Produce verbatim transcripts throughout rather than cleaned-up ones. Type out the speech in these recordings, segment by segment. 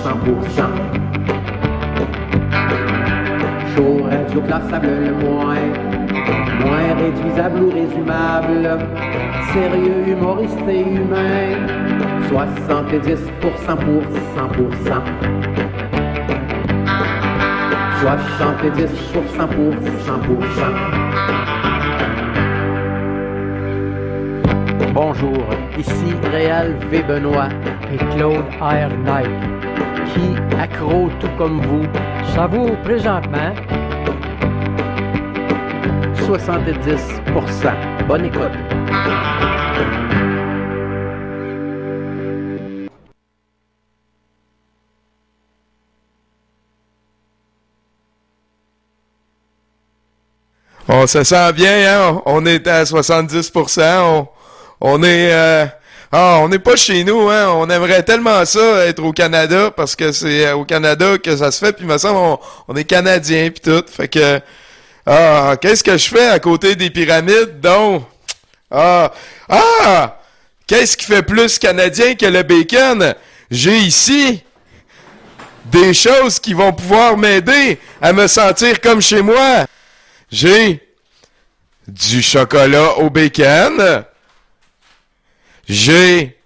cent pour cent. Chaud, radio, classable le moins, moins réduisable ou résumable, sérieux, humoriste et humain, soixante-dix pour cent pour cent pour cent. soixante-dix pour cent pour cent pour cent. Bonjour, ici Réal V. Benoît et Claude R. Knight, qui, accro tout comme vous, savoure présentement soixante-dix pour cent. Bonne écoute. On se sent bien, hein? On est à soixante-dix pour cent. On, on est... Euh, ah, on n'est pas chez nous, hein? On aimerait tellement ça, être au Canada, parce que c'est au Canada que ça se fait. Puis, il me semble, on, on est Canadiens, puis tout. Fait que... Ah, qu'est-ce que je fais à côté des pyramides, donc? Ah! Ah! Qu'est-ce qui fait plus Canadien que le bacon? J'ai ici des choses qui vont pouvoir m'aider à me sentir comme chez moi. J'ai du chocolat au bacon. J'ai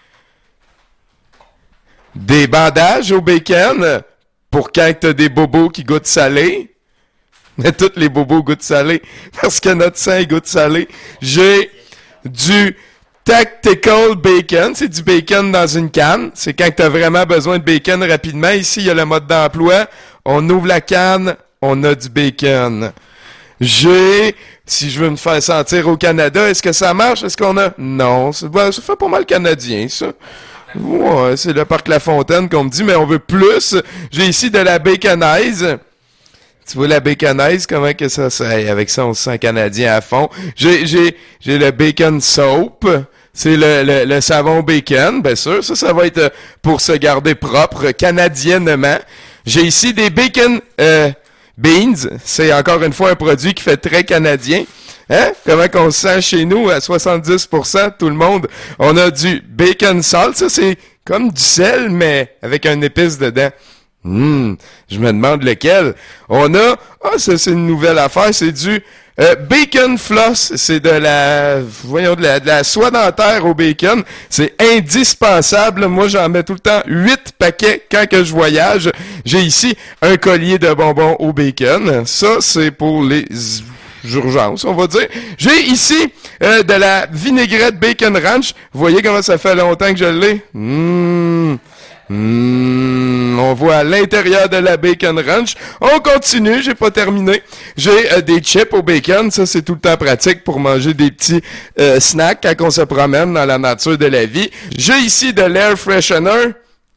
des bandages au bacon pour quand t'as des bobos qui goûtent salé. Mais tous les bobos goûtent salé parce que notre sang goûte salé. J'ai du tactical bacon. C'est du bacon dans une canne. C'est quand t'as vraiment besoin de bacon rapidement. Ici, il y a le mode d'emploi. On ouvre la canne, on a du bacon. J'ai, si je veux me faire sentir au Canada, est-ce que ça marche? Est-ce qu'on a... Non, ça, ben, ça fait pas mal canadien, ça. Ouais, c'est le parc La Fontaine qu'on me dit, mais on veut plus. J'ai ici de la baconize. Tu vois la baconize, comment que ça, ça avec ça, on se sent canadien à fond. J'ai, j'ai, j'ai le bacon soap. C'est le, le, le savon bacon, bien sûr. Ça, ça va être pour se garder propre, canadiennement. J'ai ici des bacon... Euh, Beans, c'est encore une fois un produit qui fait très canadien. Hein? Comment qu'on se sent chez nous à soixante-dix pour cent, tout le monde. On a du bacon salt, ça c'est comme du sel, mais avec un épice dedans. Hum, je me demande lequel. On a, ah, ça c'est une nouvelle affaire, c'est du euh, bacon floss. C'est de la, voyons, de la, de la soie dentaire au bacon. C'est indispensable. Moi, j'en mets tout le temps huit paquets quand que je voyage. J'ai ici un collier de bonbons au bacon. Ça, c'est pour les urgences, on va dire. J'ai ici euh, de la vinaigrette bacon ranch. Vous voyez comment ça fait longtemps que je l'ai? Hum. Mmh, on voit à l'intérieur de la bacon ranch. On continue, j'ai pas terminé. J'ai euh, des chips au bacon, ça c'est tout le temps pratique pour manger des petits euh, snacks quand on se promène dans la nature de la vie. J'ai ici de l'air freshener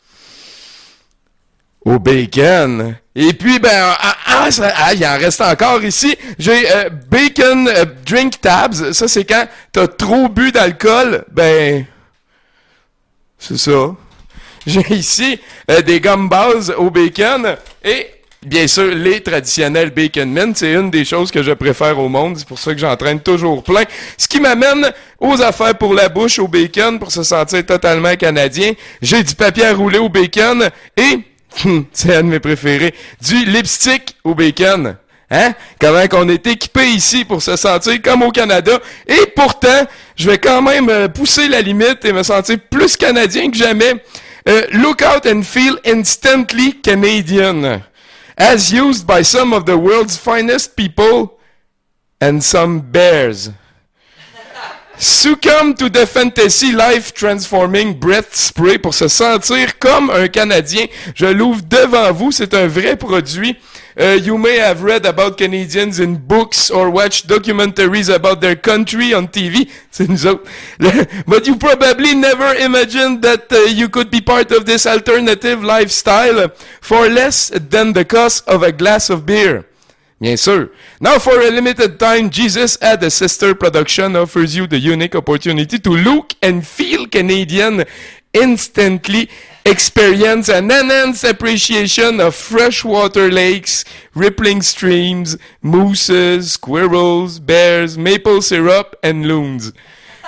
au bacon. Et puis, ben, ah, ah, ça, ah, il en reste encore ici. J'ai euh, bacon euh, drink tabs. Ça, c'est quand t'as trop bu d'alcool. Ben, c'est ça. J'ai ici euh, des gumballs au bacon et, bien sûr, les traditionnels bacon mint. C'est une des choses que je préfère au monde. C'est pour ça que j'en traîne toujours plein. Ce qui m'amène aux affaires pour la bouche au bacon pour se sentir totalement canadien. J'ai du papier à rouler au bacon et, c'est un de mes préférés, du lipstick au bacon. Hein? Comment qu'on est équipé ici pour se sentir comme au Canada. Et pourtant, je vais quand même euh, pousser la limite et me sentir plus canadien que jamais. Uh, look out and feel instantly Canadian, as used by some of the world's finest people and some bears. Succumb to the fantasy life-transforming breath spray pour se sentir comme un Canadien. Je l'ouvre devant vous, c'est un vrai produit. Uh, you may have read about Canadians in books or watched documentaries about their country on T V. C'est nous autres. But you probably never imagined that uh, you could be part of this alternative lifestyle for less than the cost of a glass of beer. Bien sûr. Now, for a limited time, Jesus Had a Sister production offers you the unique opportunity to look and feel Canadian instantly. Experience an enhanced appreciation of freshwater lakes, rippling streams, mooses, squirrels, bears, maple syrup, and loons.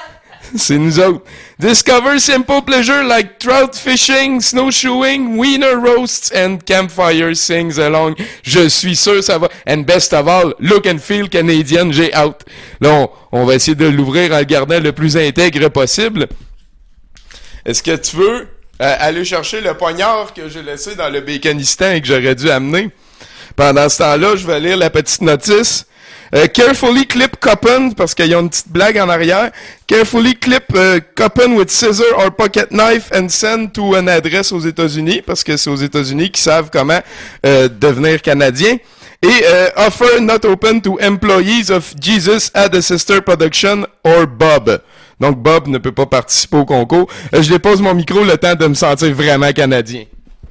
C'est nous autres. Discover simple pleasure like trout fishing, snowshoeing, wiener roasts and campfire sings along. Je suis sûr ça va. And best of all, look and feel Canadian, j'ai out. Là, on, on va essayer de l'ouvrir en le gardant le plus intègre possible. Est-ce que tu veux euh, aller chercher le poignard que j'ai laissé dans le Baconistan et que j'aurais dû amener? Pendant ce temps-là, je vais lire la petite notice. Uh, carefully clip coupon, parce qu'il y a une petite blague en arrière. Carefully clip uh, coupon with scissor or pocket knife and send to an address aux États-Unis, parce que c'est aux États-Unis qu'ils savent comment uh, devenir Canadiens. Et uh, offer not open to employees of Jesus at the Sister Production or Bob. Donc Bob ne peut pas participer au concours. Uh, je dépose mon micro le temps de me sentir vraiment Canadien.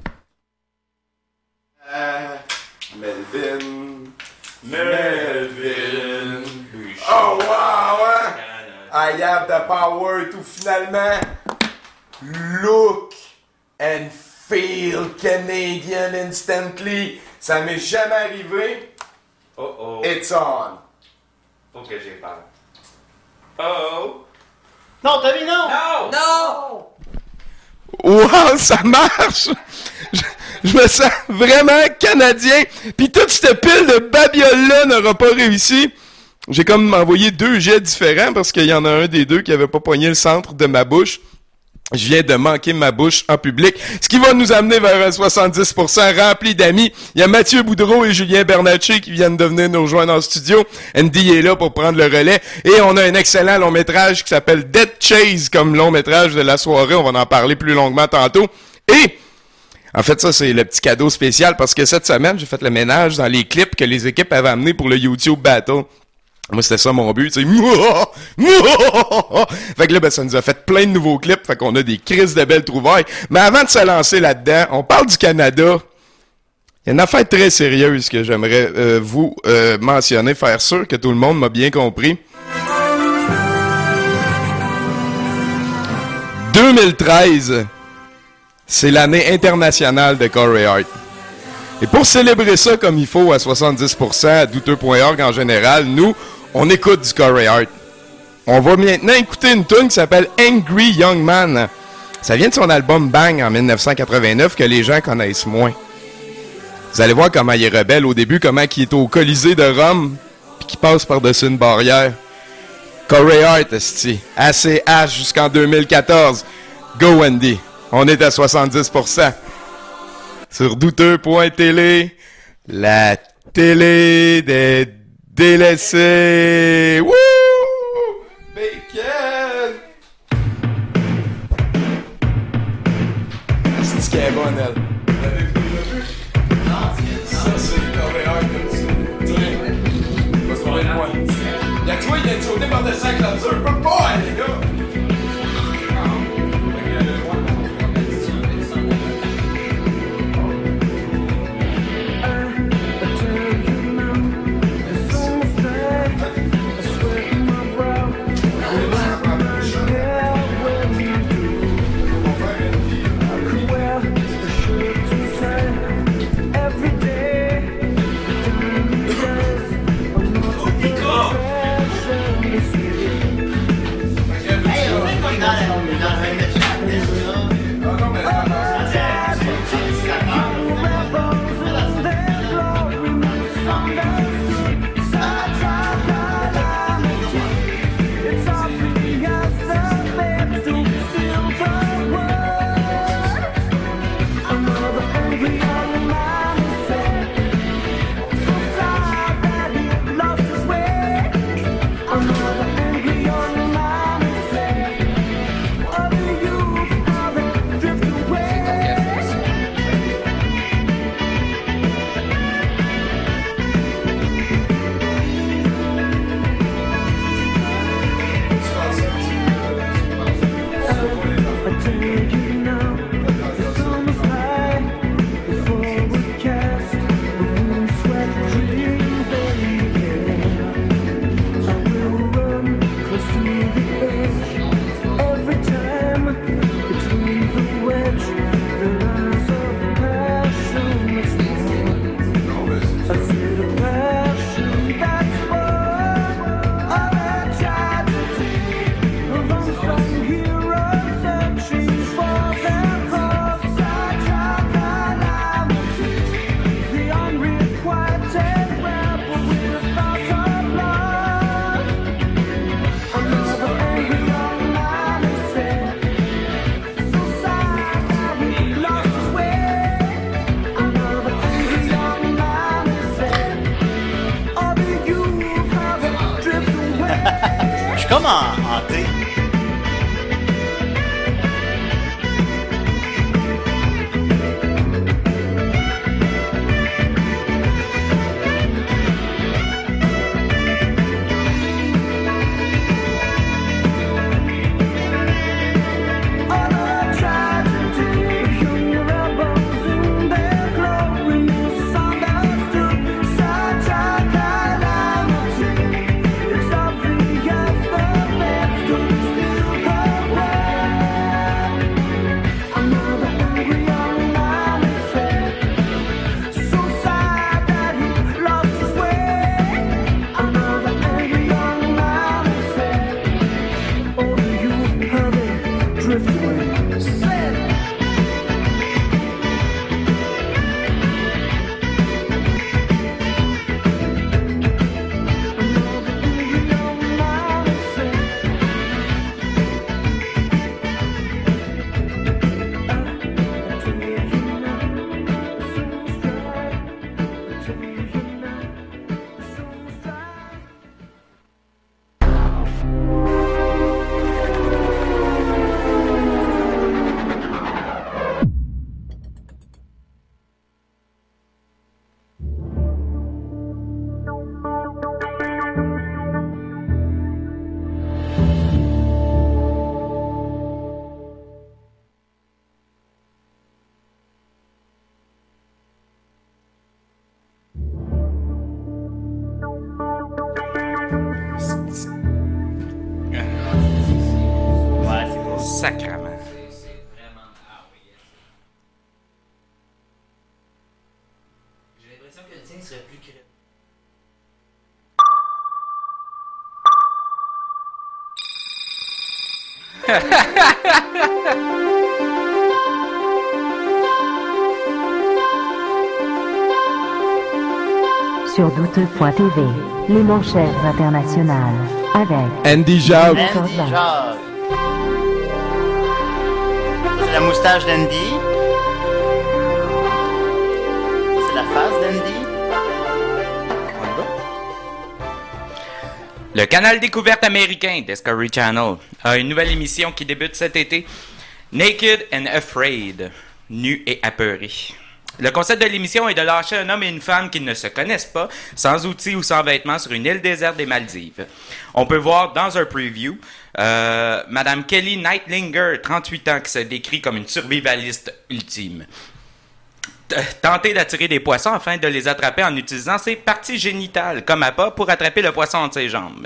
Uh, Melvin... Melvin. Oh wow, hein? I have the power to finalement look and feel Canadian instantly. Ça m'est jamais arrivé. Oh oh. It's on. Faut que j'ai peur. Oh. Non, Tommy, non! Non! Non! Wow, ça marche! Je, je me sens vraiment canadien. Puis toute cette pile de babioles-là n'aura pas réussi. J'ai comme envoyé deux jets différents parce qu'il y en a un des deux qui avait pas poigné le centre de ma bouche. Je viens de manquer ma bouche en public. Ce qui va nous amener vers un soixante-dix pour cent rempli d'amis. Il y a Mathieu Boudreau et Julien Bernatchez qui viennent de venir nous rejoindre en studio. Andy est là pour prendre le relais. Et on a un excellent long métrage qui s'appelle Dead Chase comme long métrage de la soirée. On va en parler plus longuement tantôt. Et en fait, ça, c'est le petit cadeau spécial parce que cette semaine, j'ai fait le ménage dans les clips que les équipes avaient amenés pour le YouTube Battle. Moi, c'était ça mon but, tu sais. Fait que là, ben, ça nous a fait plein de nouveaux clips. Fait qu'on a des crises de belles trouvailles. Mais avant de se lancer là-dedans, on parle du Canada. Il y a une affaire très sérieuse que j'aimerais euh, vous euh, mentionner, faire sûr que tout le monde m'a bien compris. deux mille treize, c'est l'année internationale de Corey Hart. Et pour célébrer ça comme il faut à soixante-dix pour cent à douteux point org en général, nous, on écoute du Corey Hart. On va maintenant écouter une tune qui s'appelle Angry Young Man. Ça vient de son album Bang en dix-neuf cent quatre-vingt-neuf que les gens connaissent moins. Vous allez voir comment il est rebelle au début, comment il est au Colisée de Rome puis qu'il passe par-dessus une barrière. Corey Hart, esti. A C H jusqu'en deux mille quatorze. Go Andy. On est à soixante-dix pour cent. Sur douteux point télé, la télé des délaissés. Wouh! Bacon! C'est-tu qu'elle est bonne, elle? Vous l'avez vu, vous l'avez vu? Non, ça, c'est Corey Hart comme ça. Tiens. Va se parler de moi. Y'a que toi, il vient de sauter par-dessus la clôture. Je peux pas, les gars! comme en, en T. Sacrement. J'ai l'impression que le tien serait plus crédible. Sur douteux point t v, les manchettes internationales, avec Andy Jacques. Andy Jacques. Ça, c'est la moustache d'Andy. Ça, c'est la face d'Andy. Le canal découverte américain, Discovery Channel, a une nouvelle émission qui débute cet été, Naked and Afraid, nu et apeuré. Le concept de l'émission est de lâcher un homme et une femme qui ne se connaissent pas, sans outils ou sans vêtements, sur une île déserte des Maldives. On peut voir dans un preview euh, Madame Kelly Nightlinger, trente-huit ans, qui se décrit comme une survivaliste ultime. Tenter d'attirer des poissons afin de les attraper en utilisant ses parties génitales comme appât pour attraper le poisson entre ses jambes.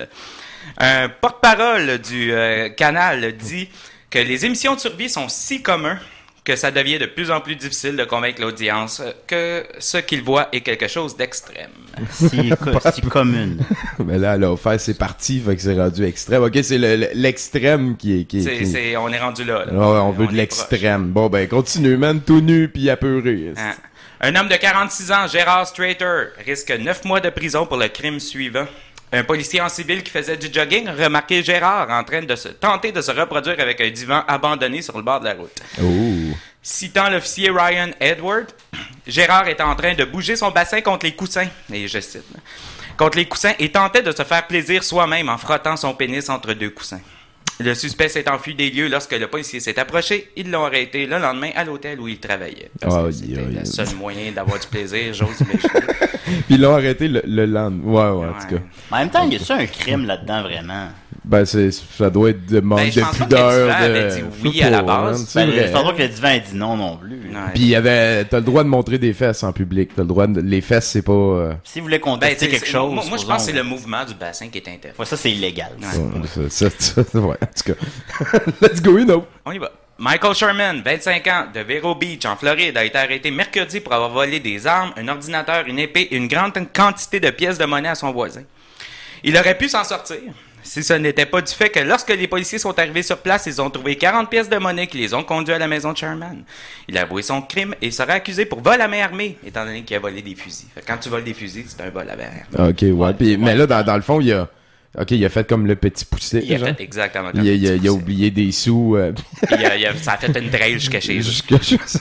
Un porte-parole du euh, canal dit que les émissions de survie sont si communs que ça devient de plus en plus difficile de convaincre l'audience que ce qu'ils voient est quelque chose d'extrême. Si, co- si commune. Mais là, elle a offert ses parties, fait que c'est rendu extrême. Ok, c'est le, le- l'extrême qui est... Qui est, C'est, qui... c'est, on est rendu là. là. Ouais, on veut On de est l'extrême. Bon, ben, continue, man, tout nu pis apeuré. Hein. Un homme de quarante-six ans, Gérard Strater, risque neuf mois de prison pour le crime suivant. Un policier en civil qui faisait du jogging a remarqué Gérard en train de se tenter de se reproduire avec un divan abandonné sur le bord de la route. Oh. Citant l'officier Ryan Edward, Gérard était en train de bouger son bassin contre les coussins, et je cite, contre les coussins et tentait de se faire plaisir soi-même en frottant son pénis entre deux coussins. Le suspect s'est enfui des lieux lorsque le policier s'est approché. Ils l'ont arrêté le lendemain à l'hôtel où il travaillait. Parce Oh, que c'était yeah, yeah. le seul moyen d'avoir du plaisir, j'ose imaginer. Puis ils l'ont arrêté le, le lendemain. Ouais, ouais, en tout cas. En même temps, il y a-tu un crime là-dedans, vraiment? Ben, c'est, ça doit être de manque Ben, je de pense pas que pudeur. le divan de... avait dit je oui sais à la pas, base. hein, c'est Ben, vrai. je pense pas que le divan ait dit non non plus. Ouais. Puis il y avait, t'as le droit de montrer des fesses en public. T'as le droit de, les fesses, c'est pas. Euh... Si vous voulez Ben, contester c'est- quelque c'est- chose. Moi, moi, je supposons- pense que c'est le mouvement du bassin qui est intéressant. Ouais, ça, c'est illégal. ça. Ouais, ça, ça, ça, ouais, en tout cas. Let's go, you know. On y va. Michael Sherman, vingt-cinq ans, de Vero Beach, en Floride, a été arrêté mercredi pour avoir volé des armes, un ordinateur, une épée et une grande quantité de pièces de monnaie à son voisin. Il aurait pu s'en sortir si ce n'était pas du fait que lorsque les policiers sont arrivés sur place, ils ont trouvé quarante pièces de monnaie qui les ont conduits à la maison de Sherman. Il a avoué son crime et sera accusé pour vol à main armée, étant donné qu'il a volé des fusils. Fait que quand tu voles des fusils, c'est un vol à main armée. Ok, ouais. Puis, mais là, dans, dans le fond, il y a. Ok, il a fait comme le petit poussé. Il a genre. fait exactement comme Il a, il a- ça. il a oublié des sous. Euh, Il a- il a- ça a fait une trail jusqu'à chez eux. jusqu'à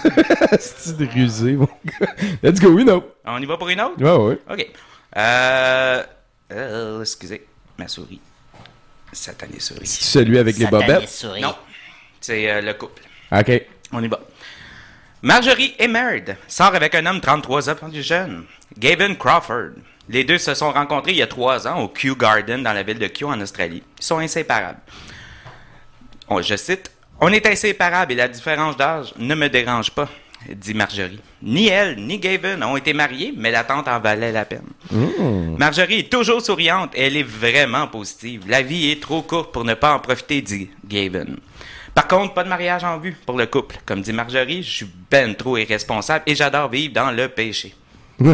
c'est de rusé, mon gars. Let's go, you know. On y va pour une autre? Ouais, ouais. OK. Euh... euh, excusez, ma souris. Satané souris. C'est celui avec les Satané bobettes? souris. Non, c'est euh, le couple. OK. On y va. Marjorie Emerd sort avec un homme trente-trois ans plus jeune, Gavin Crawford. Les deux se sont rencontrés il y a trois ans au Kew Garden dans la ville de Kew en Australie. Ils sont inséparables. On, je cite, « On est inséparables et la différence d'âge ne me dérange pas », dit Marjorie. Ni elle, ni Gavin ont été mariés, mais l'attente en valait la peine. Mmh. Marjorie est toujours souriante et elle est vraiment positive. La vie est trop courte pour ne pas en profiter, dit Gavin. Par contre, pas de mariage en vue pour le couple. Comme dit Marjorie, je suis ben trop irresponsable et j'adore vivre dans le péché. Nice.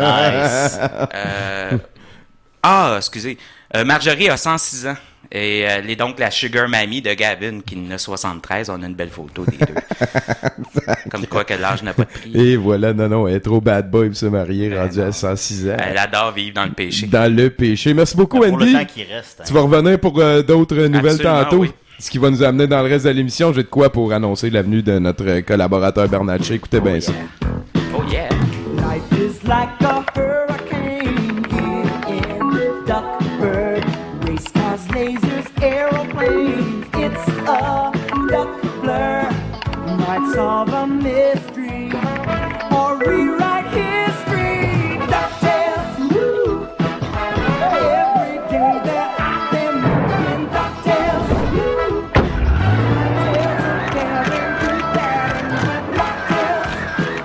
Euh, ah, excusez. Euh, Marjorie a cent six ans et elle est donc la sugar mammy de Gavin qui en a soixante-treize. On a une belle photo des deux. Comme quoi que l'âge n'a pas de prix. Et voilà, non, non, elle est trop bad boy pour se marier, ben rendue non. à cent six ans. Elle adore vivre dans le péché. Dans le péché. Merci beaucoup, pour Andy. Le temps qui reste, hein. Tu vas revenir pour euh, d'autres nouvelles Absolument, tantôt. Oui. Ce qui va nous amener dans le reste de l'émission. J'ai de quoi pour annoncer l'avenue de notre collaborateur Bernatchez. Écoutez bien oh, ça. Yeah. Oh yeah! Life is like a hurricane here in Duckburg. Race cars, lasers, aeroplanes. It's a duck blur. Might solve a mystery or rewrite history. DuckTales, woo! Every day they're out there making DuckTales, woo! Tales of daring, good, bad, and good DuckTales.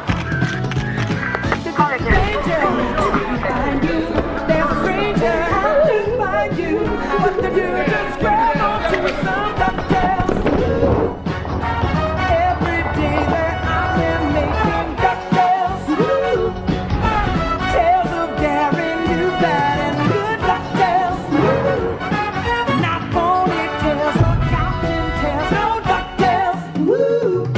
Danger behind you, there's a stranger out to find you. What to do? Just grab onto some DuckTales, woo! Every day they're out there making DuckTales, woo! Tales of daring, new, bad, and good DuckTales, woo! Not ponytails or counting tails, no DuckTales, woo!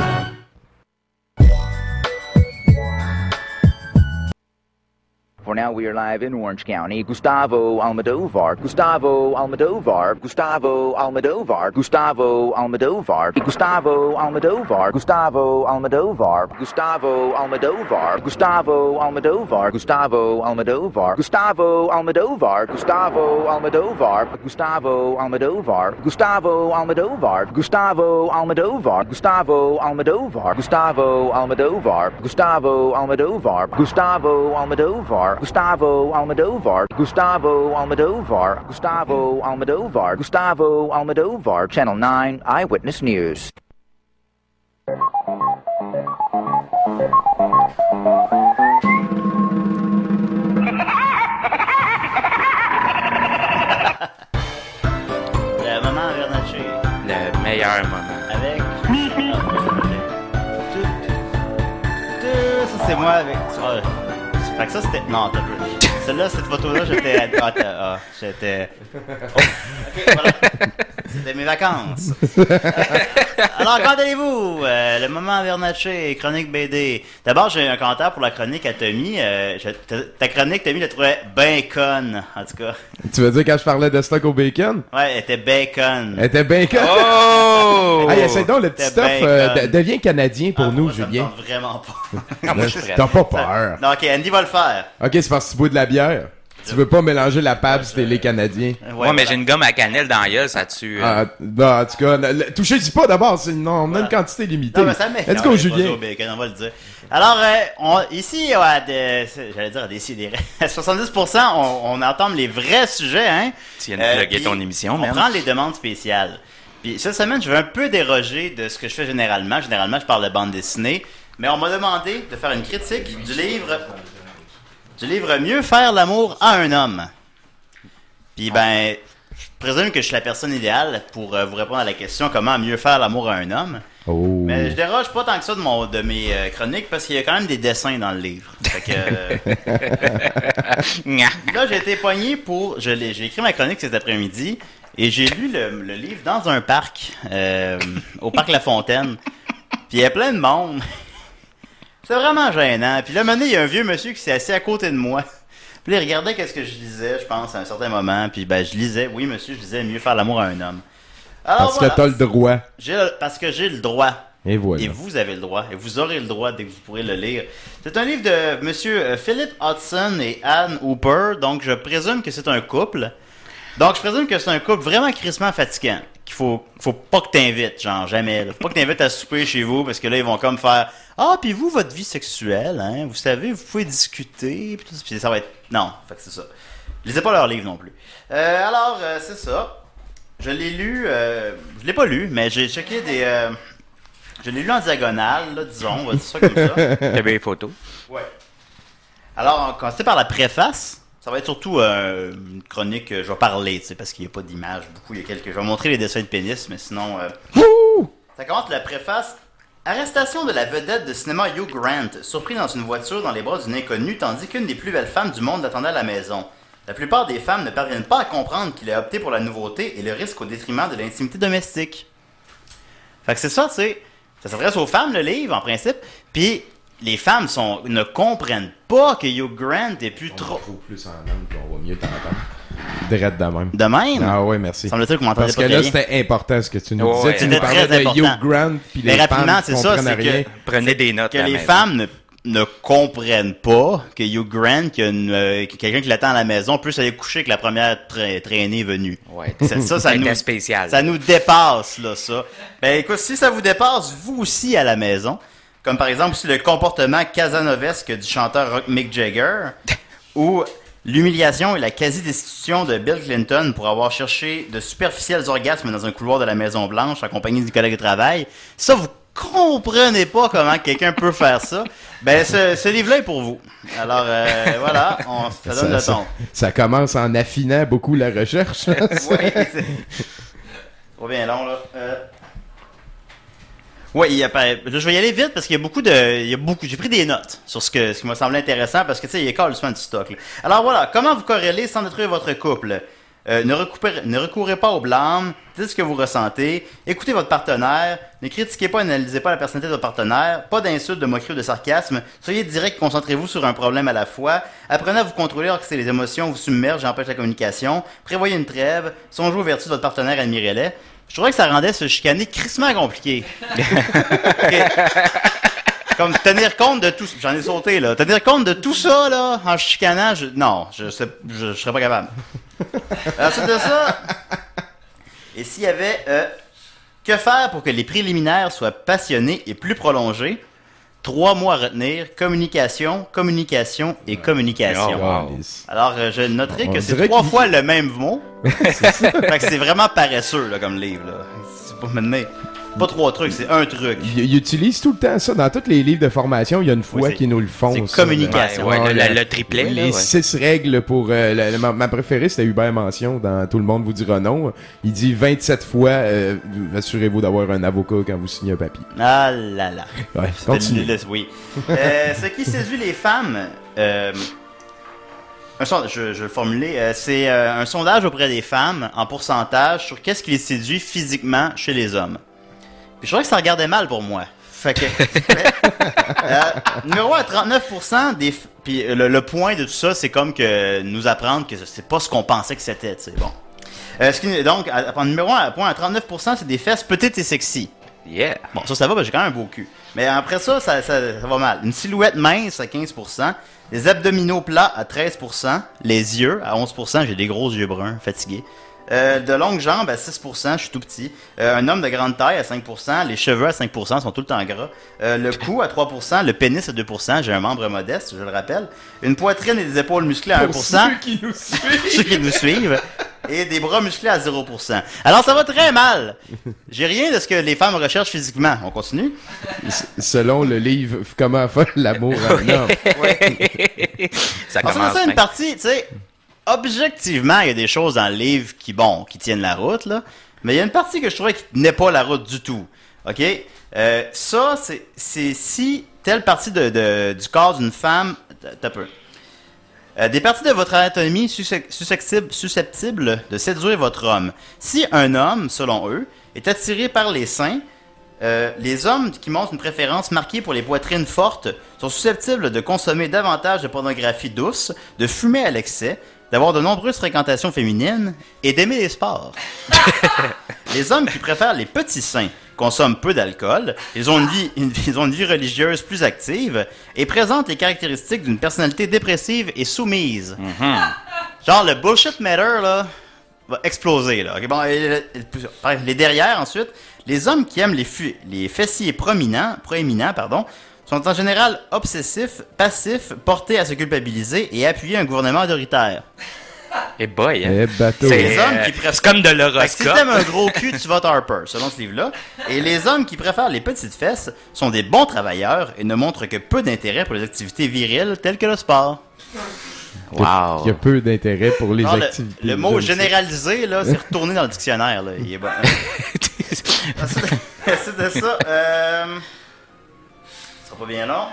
For now, we are live in Orange County. Gustavo Almodovar. Gustavo Almodovar. Gustavo Almodovar. Gustavo Almodovar. Gustavo Almodovar. Gustavo Almodovar. Gustavo Almodovar. Gustavo Almodovar. Gustavo Almodovar. Gustavo Almodovar. Gustavo Almodovar. Gustavo Almodovar. Gustavo Almodovar. Gustavo Almodovar. Gustavo Almodovar. Gustavo Almodovar. Gustavo Almodovar. Gustavo Almodovar. Gustavo Almodovar, Gustavo Almodovar, Gustavo Almodovar, Gustavo Almodovar, Channel nine Eyewitness News. Le moment Bernatchez. Le meilleur moment. Avec... Ça, c'est moi avec... Oh. Fait que ça, c'était... Non, t'as peu. Celle-là, cette photo-là, j'étais... Ah, ah, j'étais... Oh. OK, voilà. C'était mes vacances. Alors, comment allez-vous? Euh, le moment Bernatchez, chronique B D. D'abord, j'ai un commentaire pour la chronique à Tommy. Euh, je, ta, ta chronique, Tommy, je la trouvais ben conne, en tout cas. Tu veux dire quand je parlais de stock au bacon? Ouais, elle était bacon. Elle était bacon? Oh! Hey, essaye donc le petit stuff. Euh, de, deviens canadien pour ah, nous, moi, Julien. Ça me vraiment pas. Ah, moi, je suis prêt. T'as pas peur. Non, OK, Andy va le faire. OK, c'est parce que tu bois de la bière. Tu veux pas mélanger la Pabst et les Canadiens. Ouais, ouais, mais j'ai une gomme à cannelle dans la gueule, ça tue. Euh... Ah, non, en tout cas, le, touchez-y pas d'abord, c'est, non, on a voilà. une quantité limitée. Non, mais ça Let's go, Julien. Bacon, on va le dire. Alors, euh, on, ici, ouais, de, j'allais dire à décider, à soixante-dix pour cent, on, on entend les vrais sujets, hein. Tu viens de euh, plugger ton émission, on même. On prend les demandes spéciales. Puis cette semaine, je vais un peu déroger de ce que je fais généralement. Généralement, je parle de bande dessinée. Mais on m'a demandé de faire une critique du livre, du livre Mieux faire l'amour à un homme. Puis ben, je présume que je suis la personne idéale pour euh, vous répondre à la question comment mieux faire l'amour à un homme. Oh. Mais je déroge pas tant que ça de, mon, de mes euh, chroniques parce qu'il y a quand même des dessins dans le livre. Fait que, euh... là, j'ai été pogné pour... Je l'ai, j'ai écrit ma chronique cet après-midi et j'ai lu le, le livre dans un parc, euh, au parc La Fontaine. Puis il y a plein de monde. C'est vraiment gênant. Puis là, maintenant, il y a un vieux monsieur qui s'est assis à côté de moi. Puis là, il regardait qu'est-ce que je lisais, je pense, à un certain moment. Puis ben, je lisais, oui, monsieur, je lisais Mieux faire l'amour à un homme. Alors, parce voilà. que t'as le droit. J'ai le, parce que j'ai le droit. Et voilà. Et vous avez le droit. Et vous aurez le droit dès que vous pourrez le lire. C'est un livre de monsieur Philip Hodgson et Anne Hooper. Donc, je présume que c'est un couple. Donc, je présume que c'est un couple vraiment crissement fatigant. Qu'il faut, faut pas que t'invites, genre, jamais. Là. Faut pas que t'invites à souper chez vous, parce que là, ils vont comme faire « Ah, puis vous, votre vie sexuelle, hein, vous savez, vous pouvez discuter, puis tout ça. » Puis ça va être... Non, fait que c'est ça. Je lisais pas leur livre non plus. Euh, alors, euh, c'est ça. Je l'ai lu... Euh, je l'ai pas lu, mais j'ai checké des... Euh, je l'ai lu en diagonale, là, disons, on va dire ça comme ça. T'avais les photos? Ouais. Alors, on va commencer par la préface. Ça va être surtout euh, une chronique, euh, je vais parler, tu sais, parce qu'il n'y a pas d'image beaucoup. Il y a quelques... Je vais montrer les dessins de pénis, mais sinon... Euh... Ça commence la préface. Arrestation de la vedette de cinéma Hugh Grant, surpris dans une voiture dans les bras d'une inconnue, tandis qu'une des plus belles femmes du monde l'attendait à la maison. La plupart des femmes ne parviennent pas à comprendre qu'il a opté pour la nouveauté et le risque au détriment de l'intimité domestique. Fait que c'est ça, tu sais. Ça s'adresse aux femmes, le livre, en principe. Puis... Les femmes sont, ne comprennent pas que Hugh Grant est plus on trop... On trouve plus en homme, puis on va mieux t'entendre. Drette de même. De même? Ah ouais, merci. Semble-t-il que vous m'entendez Parce pas que là, bien. c'était important ce que tu nous Oh, disais. ouais. Tu nous C'était parlais très de important. Hugh Grant, puis les Mais rapidement, femmes c'est ça, comprennent c'est rien. que... Prenez des notes. Que à la les maison. femmes ne, ne comprennent pas que Hugh Grant, qu'il y a une, euh, que quelqu'un qui l'attend à la maison, peut aller coucher que la première tra- traînée est venue. Ouais. Ça, ça, ça, Ça nous, était spécial. ça nous dépasse, là, ça. Ben écoute, si ça vous dépasse, vous aussi à la maison, comme par exemple aussi le comportement casanovesque du chanteur rock Mick Jagger, ou l'humiliation et la quasi-destitution de Bill Clinton pour avoir cherché de superficiels orgasmes dans un couloir de la Maison-Blanche en compagnie du collègue de travail, ça, vous comprenez pas comment quelqu'un peut faire ça, ben ce, ce livre-là est pour vous. Alors, euh, voilà, on, ça donne Ça, le ça, ton. ça commence en affinant beaucoup la recherche. Oui, c'est pas bien long, là. Euh... Oui, il y a pas... je vais y aller vite parce qu'il y a beaucoup de, il y a beaucoup, j'ai pris des notes sur ce que, ce qui m'a semblé intéressant parce que tu sais, il y a carrément du stock. Là. Alors voilà, comment vous corrélez sans détruire votre couple? Euh, ne, recoupez, ne recourez pas au blâme, dites ce que vous ressentez, écoutez votre partenaire, ne critiquez pas et n'analysez pas la personnalité de votre partenaire, pas d'insultes, de moqueries ou de sarcasme, soyez direct, concentrez-vous sur un problème à la fois, apprenez à vous contrôler alors que c'est les émotions vous submergent et empêchent la communication, prévoyez une trêve, songez aux vertus de votre partenaire, admirez-les. Je trouvais que ça rendait ce chicaner crissement compliqué. Okay. Comme tenir compte de tout... J'en ai sauté, là. Tenir compte de tout ça, là, en chicanant, je... non, je, sais, je, je serais pas capable. Ensuite de ça... Et s'il y avait... Euh, que faire pour que les préliminaires soient passionnés et plus prolongés? Trois mots à retenir. Communication, communication et communication. Oh, wow. Alors, euh, je noterai On que c'est dirait trois qu'il- fois le même mot. C'est ça. Fait que c'est vraiment paresseux, là, comme livre, là. C'est pas mener. Pas trois trucs, c'est un truc. Il, il utilise tout le temps ça. Dans tous les livres de formation, il y a une fois Oui, c'est- qu'ils nous le font. c'est ça, communication. là. Ouais, le- Ah, le- la- le triplet, là, Les ouais. six règles pour... euh, la- la- ma, ma préférée, c'était Hubert Mention dans Tout le monde vous dira non. Il dit vingt-sept fois, euh, assurez-vous d'avoir un avocat quand vous signez un papier. Ah là là. Ouais, C'était continue. le- le- oui. Euh, ce qui séduit les femmes... Euh, un son- je, je vais le formuler. euh, c'est euh, un sondage auprès des femmes en pourcentage sur qu'est-ce qui les séduit physiquement chez les hommes. Puis je trouvais que ça regardait mal pour moi. Fait que... euh, numéro un, trente-neuf pour cent des... f- Puis le, le point de tout ça, c'est comme que nous apprendre que c'est pas ce qu'on pensait que c'était, tu sais, bon. Euh, ce qui, donc, à, à, numéro un, à, point à trente-neuf pour cent, c'est des fesses petites et sexy. Yeah. Bon, ça, ça va, ben, j'ai quand même un beau cul. Mais après ça, ça, ça, ça va mal. Une silhouette mince à quinze pour cent. Les abdominaux plats à treize pour cent. Les yeux à onze pour cent. J'ai des gros yeux bruns, fatigués. Euh, de longues jambes à six pour cent, je suis tout petit. Euh, un homme de grande taille à cinq pour cent. Les cheveux à cinq pour cent, sont tout le temps gras. Euh, le cou à trois pour cent. Le pénis à deux pour cent. J'ai un membre modeste, je le rappelle. Une poitrine et des épaules musclées à un pour cent. Ceux qui nous suivent. Ceux qui nous suivent. Et des bras musclés à zéro pour cent. Alors ça va très mal. J'ai rien de ce que les femmes recherchent physiquement. On continue? S- Selon le livre Comment faire l'amour à un homme. Ça Alors, commence ça, une bien. partie, tu sais, objectivement, il y a des choses dans le livre qui, bon, qui tiennent la route, là. Mais il y a une partie que je trouvais qui tenait pas la route du tout. OK? Euh, ça, c'est, c'est si telle partie de, de- du corps d'une femme... T'as peu. Euh, des parties de votre anatomie suscep- susceptibles, susceptibles de séduire votre homme. Si un homme, selon eux, est attiré par les seins, euh, les hommes qui montrent une préférence marquée pour les poitrines fortes sont susceptibles de consommer davantage de pornographie douce, de fumer à l'excès, d'avoir de nombreuses fréquentations féminines et d'aimer les sports. Les hommes qui préfèrent les petits seins consomment peu d'alcool, ils ont une vie, une, ils ont une vie religieuse plus active et présentent les caractéristiques d'une personnalité dépressive et soumise. Mhm. Genre le bullshit matter, là, va exploser, là. Okay, bon, et, et, les derrières, ensuite. Les hommes qui aiment les, fu- les fessiers prominents, proéminents, pardon, sont en général obsessifs, passifs, portés à se culpabiliser et appuyer un gouvernement autoritaire. Et boy, hein? Eh, bateau. C'est les Euh, hommes qui préfèrent... c'est comme de Fait que si l'horoscope. t'aimes un gros cul, tu votes Harper, selon ce livre-là. Et les hommes qui préfèrent les petites fesses sont des bons travailleurs et ne montrent que peu d'intérêt pour les activités viriles telles que le sport. Wow. Il y a peu d'intérêt pour les Non, le, activités. le mot J'aime ça. généralisé, là, c'est retourné dans le dictionnaire, là. Il est bon. Ensuite ensuite de ça, euh... ça sera pas bien long.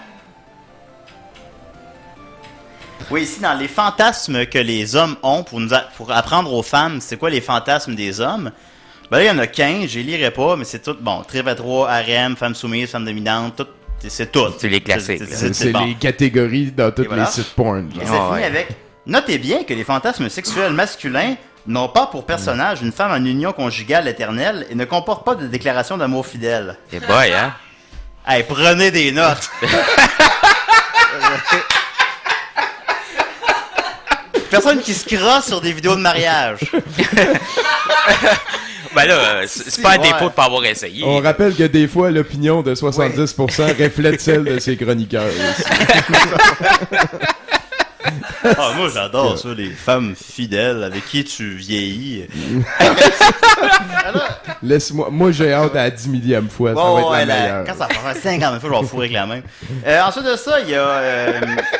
Oui, ici, dans les fantasmes que les hommes ont pour, nous a- pour apprendre aux femmes, c'est quoi les fantasmes des hommes? Ben là, il y en a quinze, je les lirai pas, mais c'est tout, bon, trip à trois, harem, femme soumise, femme dominante, tout, c'est, c'est tout. C'est les classiques, C'est, là. C'est, c'est c'est bon. les catégories dans tous Et voilà. les sites porn. Et genre. ça Ah finit ouais. avec, notez bien que les fantasmes sexuels masculins n'ont pas pour personnage une femme en union conjugale éternelle et ne comportent pas de déclaration d'amour fidèle. Et boy, hein? Hey, prenez des notes! Personne qui se crosse sur des vidéos de mariage. Ben là, euh, c'est c'est pas un Ouais. défaut de pas avoir essayé. On rappelle que des fois, l'opinion de soixante-dix pour cent reflète celle de ses chroniqueurs aussi. Ah, moi, j'adore ça, les femmes fidèles avec qui tu vieillis. Laisse-moi, moi j'ai hâte à la dix millième fois, ça Bon, va être ouais, la la- meilleure. quand ça va faire cinquante fois, je vais en fourrer avec la même. Euh, ensuite de ça, il y a... euh,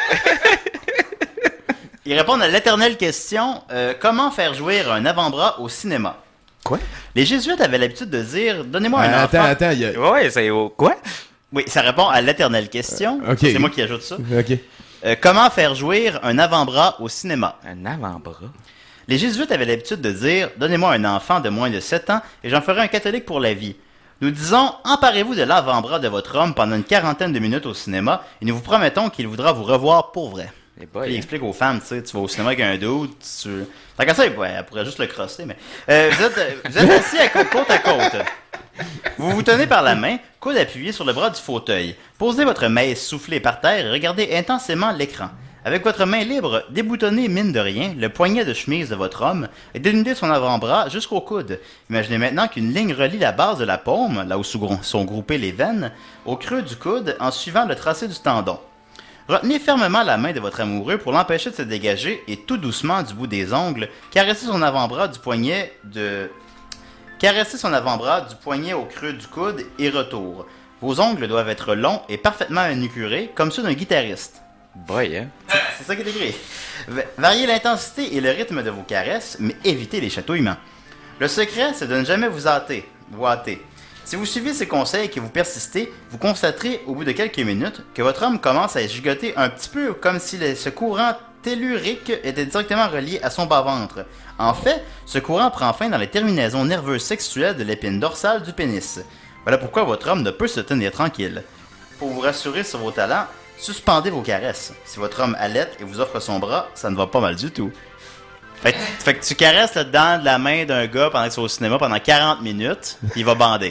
ils répondent à l'éternelle question, euh, comment faire jouir un avant-bras au cinéma? Quoi? Les jésuites avaient l'habitude de dire, donnez-moi un Ah, attends, enfant... attends, il y a... Ouais, c'est au quoi? Oui, ça répond à l'éternelle question. Euh, ok. C'est moi qui ajoute ça. Ok. Euh, comment faire jouir un avant-bras au cinéma? Un avant-bras. Les jésuites avaient l'habitude de dire « Donnez-moi un enfant de moins de sept ans et j'en ferai un catholique pour la vie ». Nous disons « Emparez-vous de l'avant-bras de votre homme pendant une quarantaine de minutes au cinéma et nous vous promettons qu'il voudra vous revoir pour vrai. » Et Puis boy, il hein? explique aux femmes, tu sais, tu vas au cinéma avec un dude, tu... Tant qu'à ça, ouais, elle pourrait juste le crosser, mais... Euh, vous, êtes, vous êtes assis à côte, côte à côte. Vous vous tenez par la main, coude appuyé sur le bras du fauteuil. Posez votre main soufflée par terre et regardez intensément l'écran. Avec votre main libre, déboutonnez mine de rien le poignet de chemise de votre homme et dénudez son avant-bras jusqu'au coude. Imaginez maintenant qu'une ligne relie la base de la paume, là où sont groupées les veines, au creux du coude en suivant le tracé du tendon. Retenez fermement la main de votre amoureux pour l'empêcher de se dégager et tout doucement du bout des ongles, caressez son avant-bras du poignet de... Caressez son avant-bras du poignet au creux du coude et retour. Vos ongles doivent être longs et parfaitement manucurés, comme ceux d'un guitariste. Boy, hein? C'est ça qui est écrit. Va- Variez l'intensité et le rythme de vos caresses, mais évitez les chatouillements. Le secret, c'est de ne jamais vous hâter. Vous hâter. Si vous suivez ces conseils et que vous persistez, vous constaterez au bout de quelques minutes que votre homme commence à gigoter un petit peu comme si le- ce courant tellurique était directement relié à son bas-ventre. En fait, ce courant prend fin dans les terminaisons nerveuses sexuelles de l'épine dorsale du pénis. Voilà pourquoi votre homme ne peut se tenir tranquille. Pour vous rassurer sur vos talents, suspendez vos caresses. Si votre homme allaite et vous offre son bras, ça ne va pas mal du tout. Fait que, fait que tu caresses le dent de la main d'un gars pendant que c'est au cinéma pendant quarante minutes, il va bander.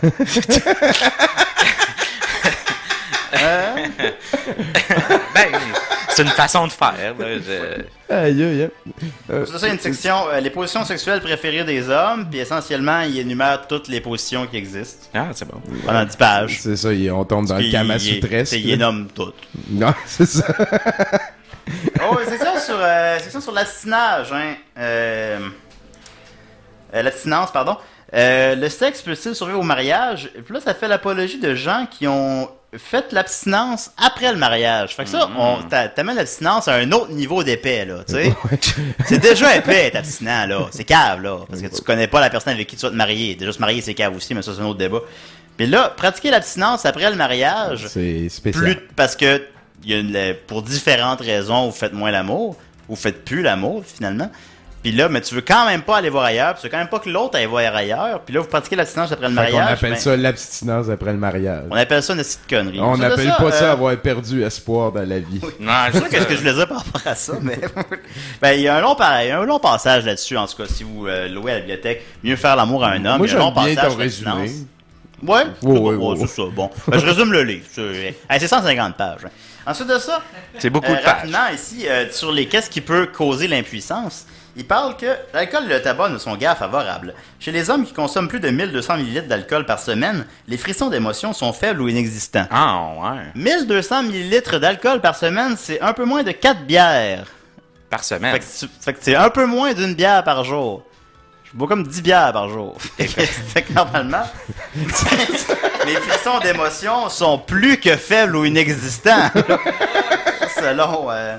Euh, Ben, c'est une façon de faire. Là, je- Aïe, aïe, aïe. Euh, C'est ça, il y a une section, euh, les positions sexuelles préférées des hommes, puis essentiellement, il énumère toutes les positions qui existent. Ah, c'est bon. Pendant dix pages. C'est ça, il- on tombe dans le Puis Kama il- Sutresque. il- Il les nomme toutes. Non, c'est ça. Oh, c'est ça sur, euh, section sur l'abstinage, hein. Euh, euh, l'abstinence, pardon. Euh, le sexe peut-il survivre au mariage? Puis là, ça fait l'apologie de gens qui ont fait l'abstinence après le mariage. Fait que ça, on t'a- t'amènes l'abstinence à un autre niveau d'épais, là, tu sais. C'est déjà épais, être abstinent, là. C'est cave, là. Parce que tu connais pas la personne avec qui tu vas te marier. Déjà, se marier, c'est cave aussi, mais ça, c'est un autre débat. Puis là, pratiquer l'abstinence après le mariage, C'est spécial. plus parce que il y a une- pour différentes raisons, vous faites moins l'amour, vous faites plus l'amour, finalement. Puis là, mais tu veux quand même pas aller voir ailleurs, puis tu veux quand même pas que l'autre aille voir ailleurs, puis là, vous pratiquez l'abstinence après le Fait qu'on mariage. appelle ben, ça l'abstinence après le mariage. On appelle ça une petite connerie. On Ensuite de n'appelle ça, pas ça euh, avoir perdu espoir dans la vie. Non, C'est ça que ce que je voulais dire par rapport à ça, mais ben, il y a un long, par- il y a un long passage là-dessus, en tout cas, si vous euh, louez à la bibliothèque, mieux faire l'amour à un homme. Moi, il y a un long j'aime bien passage ton d'abstinence. résumé. Ouais, Oui, c'est oui, bon, oui. c'est ça. Bon, ben, je résume le livre. C'est hey, c'est cent cinquante pages. hein. Ensuite de ça, c'est beaucoup euh, de pages. rapidement ici, euh, sur les qu'est-ce qui peut causer l'impuissance, il parle que l'alcool et le tabac ne sont guère favorables. Chez les hommes qui consomment plus de mille deux cents millilitres d'alcool par semaine, les frissons d'émotion sont faibles ou inexistants. Ah, ouais. mille deux cents millilitres d'alcool par semaine, c'est un peu moins de quatre bières. Par semaine. Fait que, tu- fait que c'est un peu moins d'une bière par jour. Je bois comme dix bières par jour. Fait que normalement, les frissons d'émotion sont plus que faibles ou inexistants. Selon... Euh...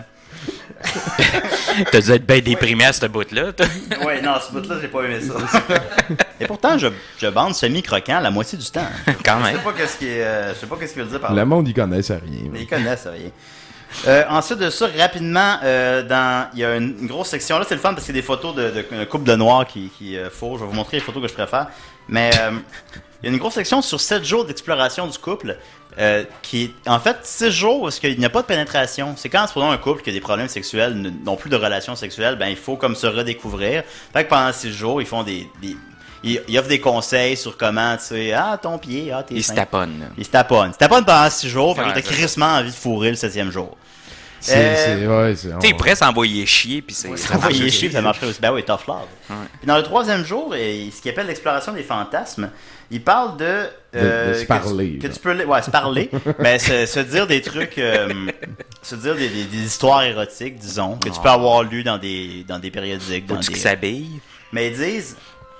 T'as dû être bien déprimé à ce bout-là. toi. Ouais, non, ce bout-là, j'ai pas aimé ça. Et pourtant, je, je bande semi-croquant la moitié du temps. Quand Je même. sais pas qu'est-ce qui est, euh, je sais pas qu'est-ce qu'il veut dire par là. Le monde, ils connaissent rien. Mais ils connaissent rien. Euh, ensuite de ça, rapidement, euh, dans il y a une, une grosse section. Là, c'est le fun parce qu'il y a des photos de, de, de couple de noirs qui, qui euh, faut. Je vais vous montrer les photos que je préfère. Mais euh, il y a une grosse section sur sept jours d'exploration du couple. Euh, qui est en fait six jours parce qu'il n'y a pas de pénétration. C'est quand, supposons, un couple qui a des problèmes sexuels, n- n'ont plus de relations sexuelles, ben il faut comme se redécouvrir. Fait que pendant six jours, ils font des... des ils, ils offrent des conseils sur comment, tu sais, ah, ton pied, ah, tes Il se seins. taponnent. là. Ils se taponnent. Ils se taponnent pendant six jours, fait que Ouais, t'as c'est crissement envie de fourrer le septième jour. C'est, Euh, c'est, ouais, c'est, Tu sais, il on- pourrait s'envoyer chier, puis c'est. Ça va y chier, ça marcherait aussi. Ben oui, tough love. Ouais. Puis dans le troisième jour, et ce qu'il appelle l'exploration des fantasmes, il parle de... De- de se que parler, Tu, que là. tu peux... Ouais, se parler. Ben, se, se dire des trucs... euh, se dire des, des, des histoires érotiques, disons, que tu peux avoir lu dans des, dans des périodiques. Dans Faut-tu des... qu'ils s'habillent? Mais ils disent...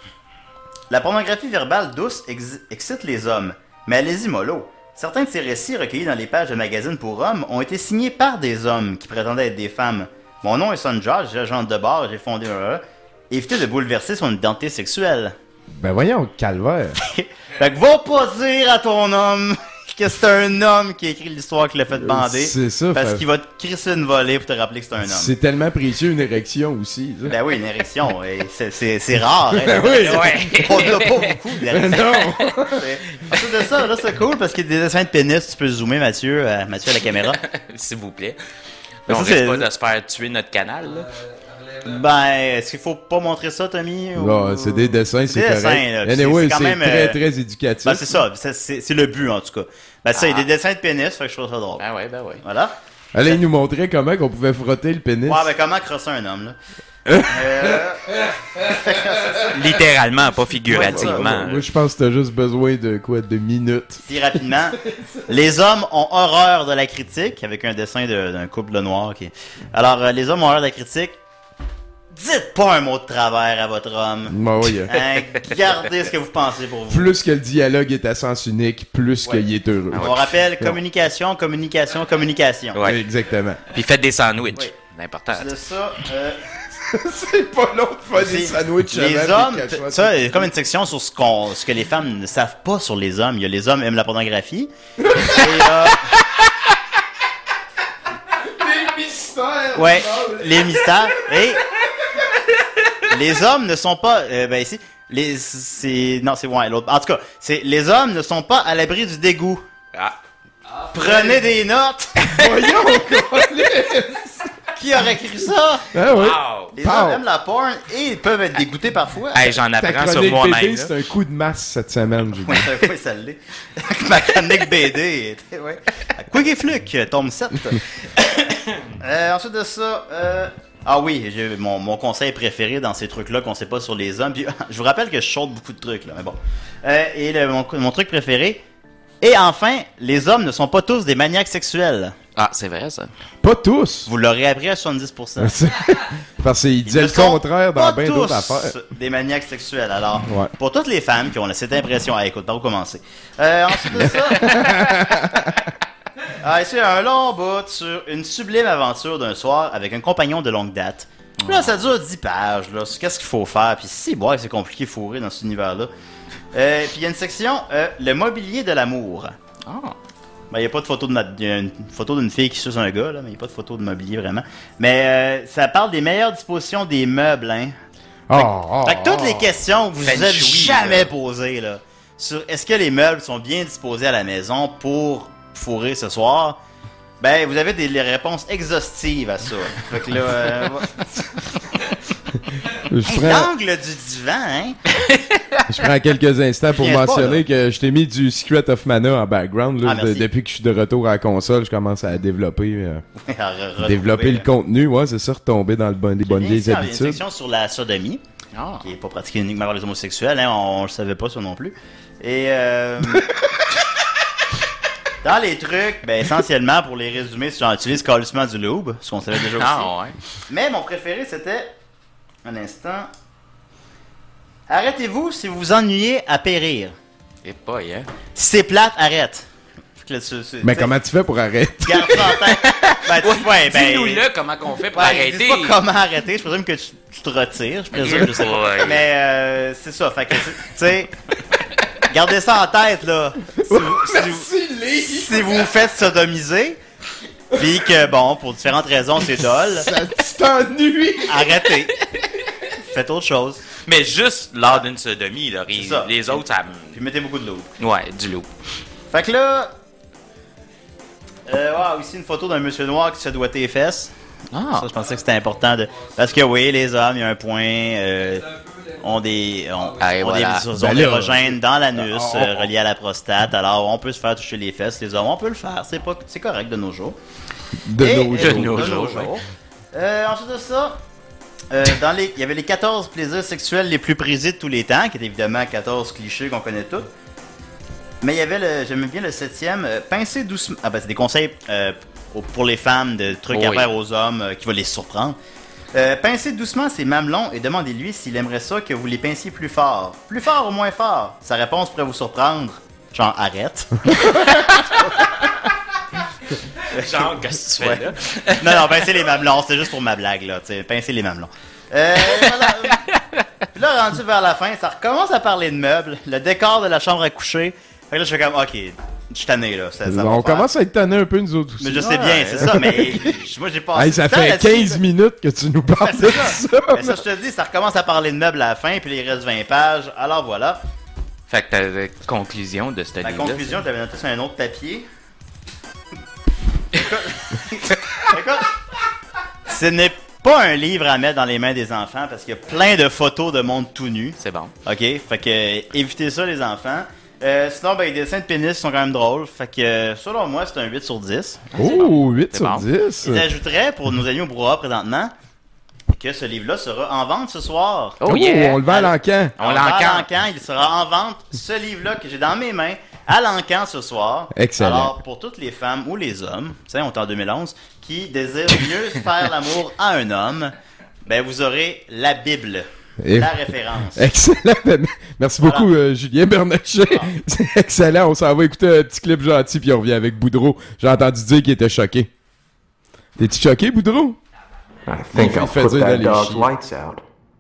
La pornographie verbale douce ex- excite les hommes, mais allez-y mollo. Certains de ces récits recueillis dans les pages de magazines pour hommes ont été signés par des hommes qui prétendaient être des femmes. Mon nom est Son George, j'ai agent de bar, j'ai fondé... Évitez de bouleverser son identité sexuelle. Ben voyons, calvaire. Fait que va pas dire à ton homme que c'est un homme qui a écrit l'histoire qui l'a fait bander. C'est ça. Parce fait- qu'il va te crisser une volée pour te rappeler que c'est un homme. C'est tellement précieux, une érection aussi. ça. Ben oui, une érection. et c'est, c'est, c'est rare. Hein, Ben oui. ouais. On n'a pas beaucoup Ben d'érections. non. Ensuite de ça, là, c'est cool parce qu'il y a des dessins de pénis. Tu peux zoomer, Mathieu, euh, Mathieu à la caméra. S'il vous plaît. Mais On ça, risque c'est- pas de se faire tuer notre canal, là. Ben, est-ce qu'il faut pas montrer ça, Tommy? ou- Bon, c'est des dessins, c'est des correct. dessins, là, puis Anyway, c'est- c'est quand c'est même, très, euh, très éducatif. Ben, c'est ça. C'est, c'est, c'est le but, en tout cas. Ben, ça, il y a des dessins de pénis, fait que je trouve ça drôle. Ben ouais, ben ouais. Voilà. Allez, il nous montrer comment qu'on pouvait frotter le pénis. Ouais, ben, comment crosser un homme, là? euh... Littéralement, pas Ouais, figurativement. moi, moi, je pense que t'as juste besoin de quoi, de minutes. Si rapidement, les hommes ont horreur de la critique, avec un dessin de- d'un couple de noirs. Qui... Alors, euh, les hommes ont horreur de la critique. Dites pas un mot de travers à votre homme. Bah ouais, euh, Hein, gardez ce que vous pensez pour vous. plus que le dialogue est à sens unique, plus Ouais. qu'il est heureux. On rappelle communication, communication, communication. Ouais. Exactement. Puis faites des sandwichs. Oui. C'est important. De ça, euh, C'est pas long de faire des c'est- sandwichs les avant, hommes, puis qu'elle soit- ça, il y a comme une section sur ce, qu'on, ce que les femmes ne savent pas sur les hommes. Il y a les hommes aiment la pornographie. Et, euh, Les mystères! Ouais, les mystères. Et les hommes ne sont pas, euh, ben ici, les, c'est, non, c'est ouais, l'autre. En tout cas, c'est les hommes ne sont pas à l'abri du dégoût. Ah. Prenez des notes. Voyons, Qui aurait écrit ça? Ah oui. Wow. Les Pow. hommes aiment la porn et ils peuvent être dégoûtés parfois. Hey, j'en Ta apprends sur chronique moi-même. B D, là. c'est un coup de masse cette semaine, Julien. Ouais, ouais, ça l'est. Ma chronique B D était, ouais. Quick et Fluke, tome sept. euh, ensuite de ça, euh, ah oui, j'ai mon, mon conseil préféré dans ces trucs-là qu'on sait pas sur les hommes. Puis, je vous rappelle que je saute beaucoup de trucs, là, mais bon. Euh, et le- mon, mon truc préféré. Et enfin, les hommes ne sont pas tous des maniaques sexuels. Ah, c'est vrai, ça. Pas tous. Vous l'aurez appris à soixante-dix pour cent. Parce qu'il Ils disait ne le sont contraire dans pas bien tous d'autres affaires. des maniaques sexuels. Alors, Ouais. pour toutes les femmes qui ont cette impression... Ah, écoute, par où commencer? Euh, ensuite de ça... ah, ici, un long bout sur une sublime aventure d'un soir avec un compagnon de longue date. Puis là, ça dure dix pages, là. sur Qu'est-ce qu'il faut faire? Puis si, bon, c'est compliqué de fourrer dans cet univers-là. Euh, puis il y a une section, euh, le mobilier de l'amour. Ah. Ben, il n'y a pas de photo de ma... il y a une photo d'une fille qui suce un gars, là, mais il n'y a pas de photo de mobilier vraiment. Mais euh, ça parle des meilleures dispositions des meubles, hein. Oh, oh, Fait que toutes oh. les questions que vous Feng vous êtes shui, jamais là. posées, là, sur est-ce que les meubles sont bien disposés à la maison pour fourrer ce soir, ben, vous avez des les réponses exhaustives à ça. Fait que là, euh, Je Hey, prends, l'angle du divan, hein? je prends quelques instants pour Viens pas, mentionner là. que je t'ai mis du Secret of Mana en background. Là, Ah, merci. de- depuis que je suis de retour à la console, je commence à développer, euh, À re- re- développer le retrouver, contenu. Ouais, c'est ça, retomber dans le bon, les bonnes Bien vieilles sûr, il y a une habitudes. section sur la sodomie, Ah. qui est pas pratiquée uniquement par les homosexuels, hein, on, on le savait pas ça non plus. Et euh, dans les trucs, ben essentiellement pour les résumer, si j'en utilise calissement du lube, ce qu'on savait déjà aussi. Ah, ouais. Mais mon préféré c'était, un instant, arrêtez-vous si vous vous ennuyez à périr. Et pas, hein. Si c'est plate, arrête. Fait que là, tu- tu- Mais tu sais, comment tu fais pour arrêter? garde ça en tête. Ben, tu- ouais, ben, Dis-nous-le comment qu'on fait pour Ouais, arrêter. dis pas comment arrêter, je présume que tu, tu te retires, je présume, je sais pas. Ouais. Mais euh, c'est ça, fait que, tu sais, gardez ça en tête, là. Si vous, si vous, si vous vous faites sodomiser, pis que, bon, pour différentes raisons, c'est dole, Ça t'ennuie! arrêtez. Faites autre chose. Mais juste lors d'une sodomie, là. Les, C'est ça. les autres, ça. Puis mettez beaucoup de l'eau. Ouais, du loup. Fait que là, euh, wow, ici une photo d'un monsieur noir qui se doit les fesses. Ah. Ça, je pensais que c'était important de. Parce que oui, les hommes, il y a un point, euh, ont des, ont, Ah, et ont voilà. des zones Ben là. érogènes dans l'anus Oh, oh, euh, oh. reliés à la prostate. Alors, on peut se faire toucher les fesses, les hommes, on peut le faire. C'est pas, c'est correct de nos jours. De Et, nos euh, jours. de nos jours, Euh, ensuite de ça, euh, dans les, il y avait les quatorze plaisirs sexuels les plus prisés de tous les temps, qui étaient évidemment quatorze clichés qu'on connaît tous. Mais il y avait le, j'aime bien le septième, euh, pincer doucement. Ah ben c'est des conseils euh, pour- pour les femmes de trucs Oui. à faire aux hommes euh, qui vont les surprendre. Euh, pincez doucement ses mamelons et demandez-lui s'il aimerait ça que vous les pinciez plus fort. Plus fort ou moins fort? Sa réponse pourrait vous surprendre. Genre, arrête. Genre, qu'est-ce que tu fais Ouais. là? Non, non, pincer les mamelons, c'était juste pour ma blague, là, tu sais, pincer les mamelons. Euh, voilà. Puis là, rendu vers la fin, ça recommence à parler de meubles, le décor de la chambre à coucher. Fait que là, je fais comme, ok, je suis tanné, là. Ça, ça va On faire. commence à être tanné un peu, nous autres aussi. Mais je sais bien, c'est ça, mais moi, j'ai pas Hey, ça fait quinze minutes que tu nous parles Ben, de c'est ça. Mais ça, je te dis, ça recommence à parler de meubles à la fin, puis il reste vingt pages. Alors voilà. Fait que t'as la conclusion de cette La livre-là. conclusion, je l'avais noté sur un autre papier. Écoute, écoute, ce n'est pas un livre à mettre dans les mains des enfants parce qu'il y a plein de photos de monde tout nu. C'est bon. Ok, fait que euh, évitez ça les enfants. Euh, sinon, ben, les dessins de pénis sont quand même drôles. Fait que euh, selon moi, c'est un huit sur dix. Oh, huit C'est sur bon. dix. J'ajouterais pour nos amis au brouhaha présentement que ce livre-là sera en vente ce soir. Oh, yeah! on le vend à l'encan. On va à l'encan. l'encan, il sera en vente, ce livre-là que j'ai dans mes mains, à l'encan ce soir. Excellent. Alors, pour toutes les femmes ou les hommes, tu sais, on est en deux mille onze, qui désirent mieux faire l'amour à un homme, ben vous aurez la Bible, Et- la référence. Excellent. Merci Voilà. beaucoup, euh, Julien Bernatchez. Ah. C'est excellent. On s'en va écouter un petit clip gentil, puis on revient avec Boudreau. J'ai entendu dire qu'il était choqué. T'es-tu choqué, Boudreau? I think Il I'll fait put dire that d'aller dog's chier. lights out.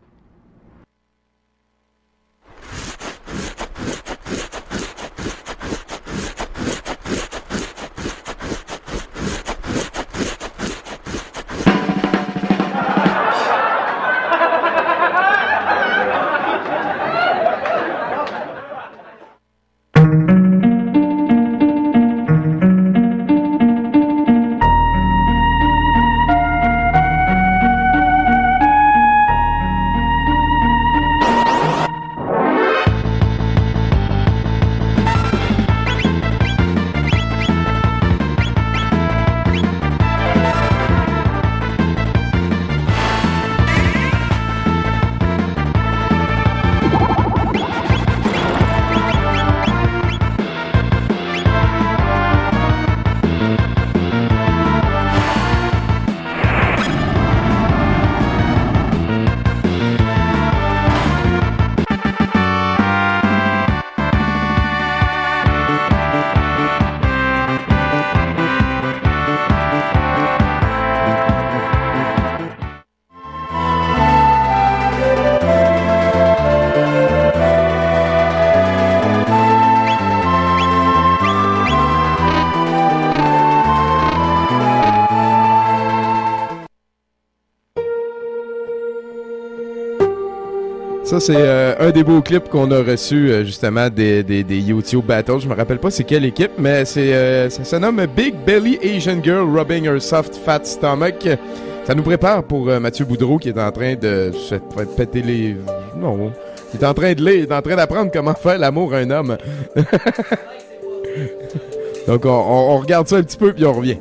Ça, c'est euh, un des beaux clips qu'on a reçus euh, justement des, des, des YouTube Battles. Je me rappelle pas c'est quelle équipe, mais c'est euh, ça se nomme Big Belly Asian Girl Rubbing Her Soft Fat Stomach. Ça nous prépare pour euh, Mathieu Boudreau qui est en train de se faire péter les... Non, il est en train de lire, il est en train d'apprendre comment faire l'amour à un homme. Donc, on, on, on regarde ça un petit peu, puis on revient.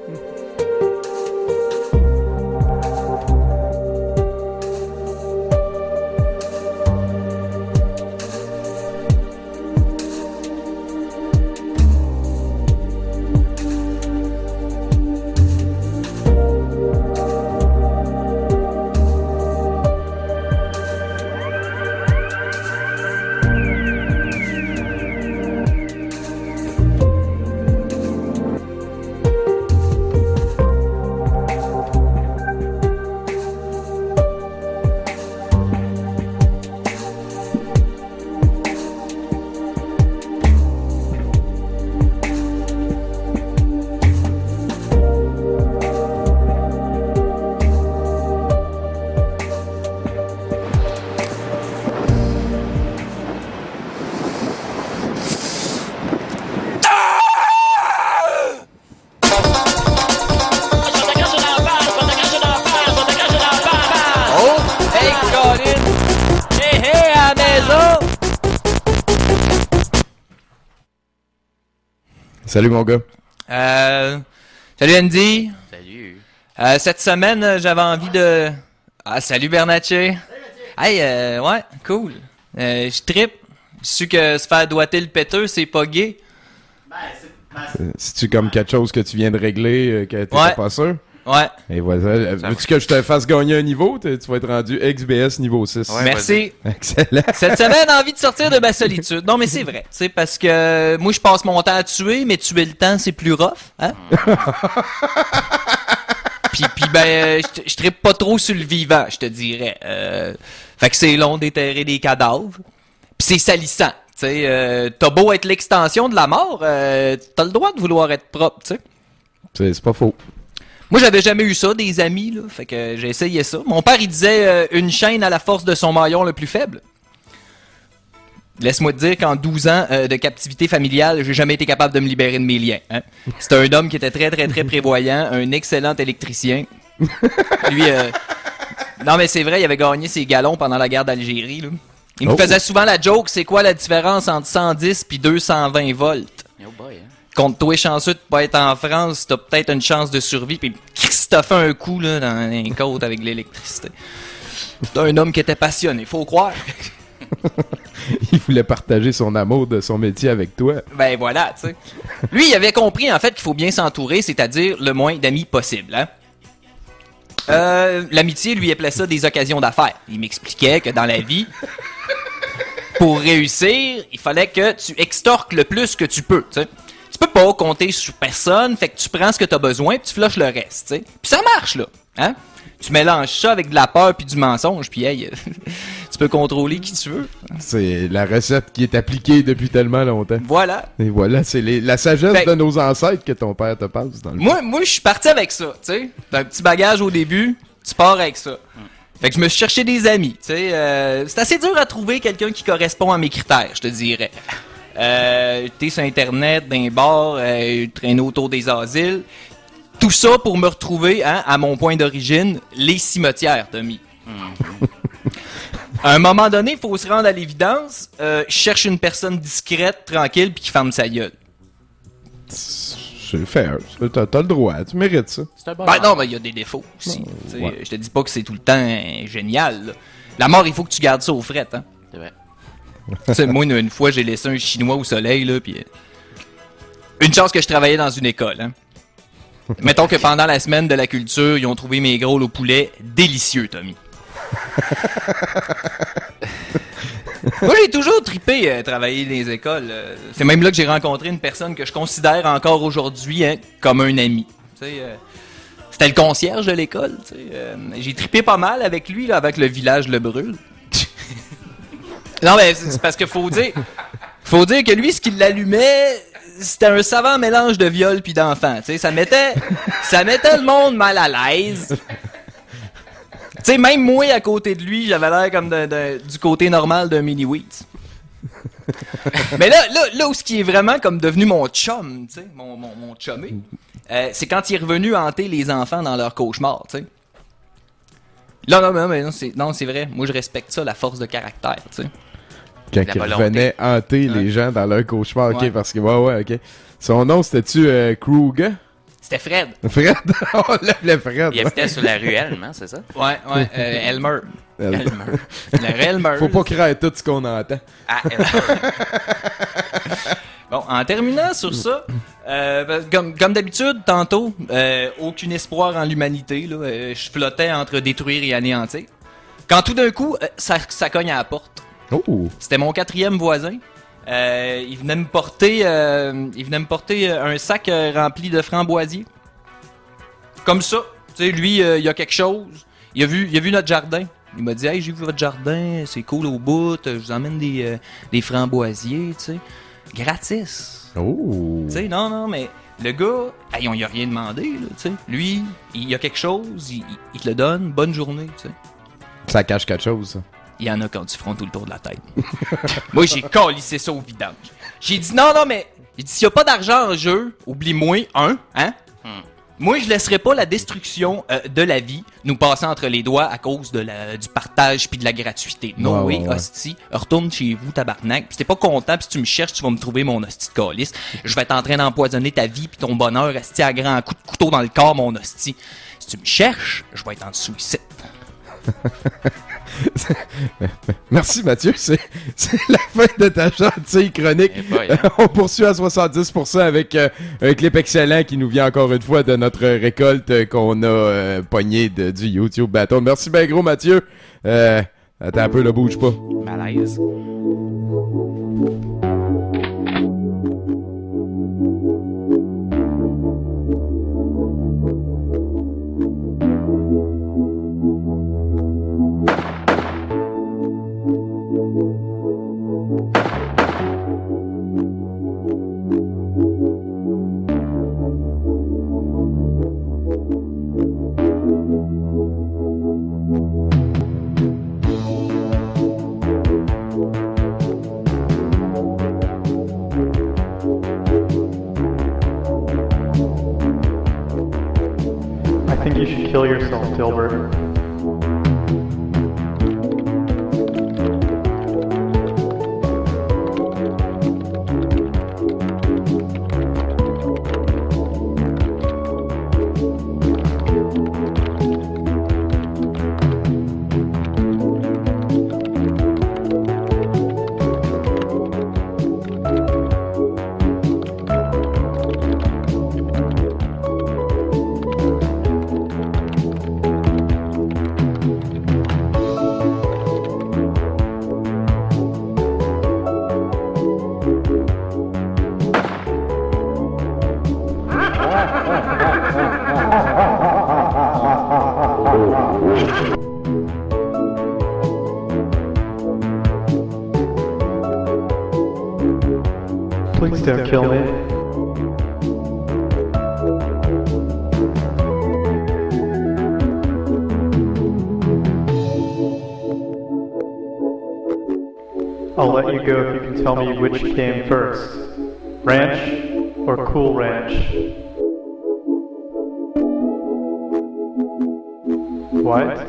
Salut mon gars. Euh, salut Andy. Salut. Euh, cette semaine, euh, j'avais envie de... Ah, salut Bernatchez. Hey, euh, ouais, cool. Euh, je trippe. Je suis que se faire doiter le péteux, c'est pas gay. Ben, c'est... Ben, c'est... C'est-tu comme quelque chose que tu viens de régler, euh, que t'es ouais. pas sûr? Ouais. Et voilà. Veux-tu que je te fasse gagner un niveau? Tu vas être rendu X B S niveau six. Ouais, merci. Vas-y. Excellent. Cette semaine, envie de sortir de ma solitude. Non, mais c'est vrai. Tu sais, parce que moi, je passe mon temps à tuer, mais tuer le temps, c'est plus rough. Hein? puis, puis, ben, je, je trippe pas trop sur le vivant, je te dirais. Euh, fait que c'est long d'éterrer des cadavres. Puis c'est salissant. Tu sais, euh, t'as beau être l'extension de la mort, euh, t'as le droit de vouloir être propre, tu sais. C'est, c'est pas faux. Moi, j'avais jamais eu ça, des amis, là. Fait que j'ai essayé ça. Mon père, il disait euh, une chaîne à la force de son maillon le plus faible. Laisse-moi te dire qu'en douze ans euh, de captivité familiale, j'ai jamais été capable de me libérer de mes liens. Hein? C'était un homme qui était très, très, très prévoyant, un excellent électricien. Lui, euh... non, mais c'est vrai, il avait gagné ses galons pendant la guerre d'Algérie, là. Il me Oh. faisait souvent la joke, c'est quoi la différence entre cent dix puis deux cent vingt volts? Oh boy, hein. Contre toi chanceux de pas être en France, t'as peut-être une chance de survie. Puis Christ t'a fait un coup là, dans les côtes avec l'électricité. T'es un homme qui était passionné, faut croire. Il voulait partager son amour de son métier avec toi. Ben voilà, tu sais. Lui, il avait compris en fait qu'il faut bien s'entourer, c'est-à-dire le moins d'amis possible. Hein? Euh, l'amitié, lui, appelait ça des occasions d'affaires. Il m'expliquait que dans la vie, pour réussir, il fallait que tu extorques le plus que tu peux, tu sais. Tu peux pas compter sur personne, fait que tu prends ce que t'as besoin puis tu flushes le reste, tu sais. Puis ça marche, là, hein? Tu mélanges ça avec de la peur puis du mensonge, puis hey, tu peux contrôler qui tu veux. C'est la recette qui est appliquée depuis tellement longtemps. Voilà. Et voilà, c'est les, la sagesse Fait- de nos ancêtres que ton père te passe dans le Moi, moi, je suis parti avec ça, tu sais. T'as un petit bagage au début, tu pars avec ça. Fait que je me suis cherché des amis, tu sais. Euh, c'est assez dur à trouver quelqu'un qui correspond à mes critères, je te dirais. Euh, t'es sur Internet, dans les bars, euh, traîner autour des asiles. Tout ça pour me retrouver, hein, à mon point d'origine, les cimetières, Tommy. À un moment donné, il faut se rendre à l'évidence. Euh, je cherche une personne discrète, tranquille, puis qui ferme sa gueule. C'est fair. T'as, t'as le droit, tu mérites ça. C'est un bon Ben non, mais il y a des défauts aussi. Tu sais, ouais. Je te dis pas que c'est tout le temps euh, génial. Là. La mort, il faut que tu gardes ça au fret. Hein. C'est vrai. Tu sais, moi, une, une fois, j'ai laissé un Chinois au soleil, là, puis... euh, une chance que je travaillais dans une école, hein. Mettons que pendant la semaine de la culture, ils ont trouvé mes gros au poulet délicieux, Tommy. Moi, j'ai toujours trippé euh, travailler dans les écoles. euh. C'est même là que j'ai rencontré une personne que je considère encore aujourd'hui, hein, comme un ami. Tu sais, euh, c'était le concierge de l'école. Tu sais, euh, j'ai trippé pas mal avec lui, là, avec le village Le Brûle. Non, mais c'est c'est parce que faut dire... Faut dire que lui, ce qui l'allumait, c'était un savant mélange de viol puis d'enfant. Tu sais, ça mettait... ça mettait le monde mal à l'aise. Tu sais, même moi, à côté de lui, j'avais l'air comme de, de- du côté normal d'un mini-wheat. Mais là, là, là où ce qui est vraiment comme devenu mon chum, tu sais, mon, mon, mon chumé, euh, c'est quand il est revenu hanter les enfants dans leur cauchemar, tu sais. Non, non, non, mais non, c'est, non, c'est vrai. Moi, je respecte ça, la force de caractère, tu sais. Quand La il volonté. revenait hanter Ouais. les gens dans leur cauchemar, ok, Ouais. parce que, ouais, ouais, ok. Son nom, c'était-tu euh, Krug? C'était Fred. Fred? On l'appelait Fred. Il habitait sur la rue Elm, hein, c'est ça? Ouais, ouais, euh, Elmer. Elmer. Le vrai Elmer. Faut pas créer tout ce qu'on entend. Ah, Elmer. Bon, en terminant sur ça, euh, comme, comme d'habitude, tantôt, euh, aucun espoir en l'humanité, là, euh, je flottais entre détruire et anéantir. Quand tout d'un coup, euh, ça, ça cogne à la porte. Oh! C'était mon quatrième voisin. Euh, il venait me porter, euh, il venait me porter euh, un sac euh, rempli de framboisiers. Comme ça. Tu sais, lui, euh, il a quelque chose. Il a vu, il a vu notre jardin. Il m'a dit, hey, j'ai vu votre jardin, c'est cool au bout, je vous emmène des, euh, des framboisiers, tu sais. Gratis. Oh! Tu sais, non, non, mais le gars, hey, on lui a rien demandé, là, tu sais. Lui, il a quelque chose, il, il te le donne, bonne journée, tu sais. Ça cache quelque chose, ça. Il y en a quand tu front tout le tour de la tête. Moi, j'ai calissé ça au vidange. J'ai dit, non, non, mais, j'ai dit, s'il n'y a pas d'argent en jeu, oublie-moi, un, hein? Hmm. Moi, je laisserai pas la destruction euh, de la vie nous passer entre les doigts à cause de la, du partage puis de la gratuité. No Ouais, way, ouais, ouais. hostie. Retourne chez vous, tabarnak. Pis si t'es pas content, pis si tu me cherches, tu vas me trouver mon hostie de calice. Je vais être en train d'empoisonner ta vie pis ton bonheur, hostie, à grand coup de couteau dans le corps, mon hostie. Si tu me cherches, je vais être en dessous ici. Merci Mathieu, c'est, c'est la fin de ta gentille chronique. Eh boy, hein. On poursuit à soixante-dix pour cent avec euh, un clip excellent qui nous vient encore une fois de notre récolte euh, qu'on a euh, pogné de, du YouTube Battle. Merci bien gros Mathieu. Euh, attends un peu, là, bouge pas. Malaise. I think you should kill yourself, Dilbert. Please don't kill me. I'll let you go if you can tell me which came first. Ranch or Cool Ranch? What?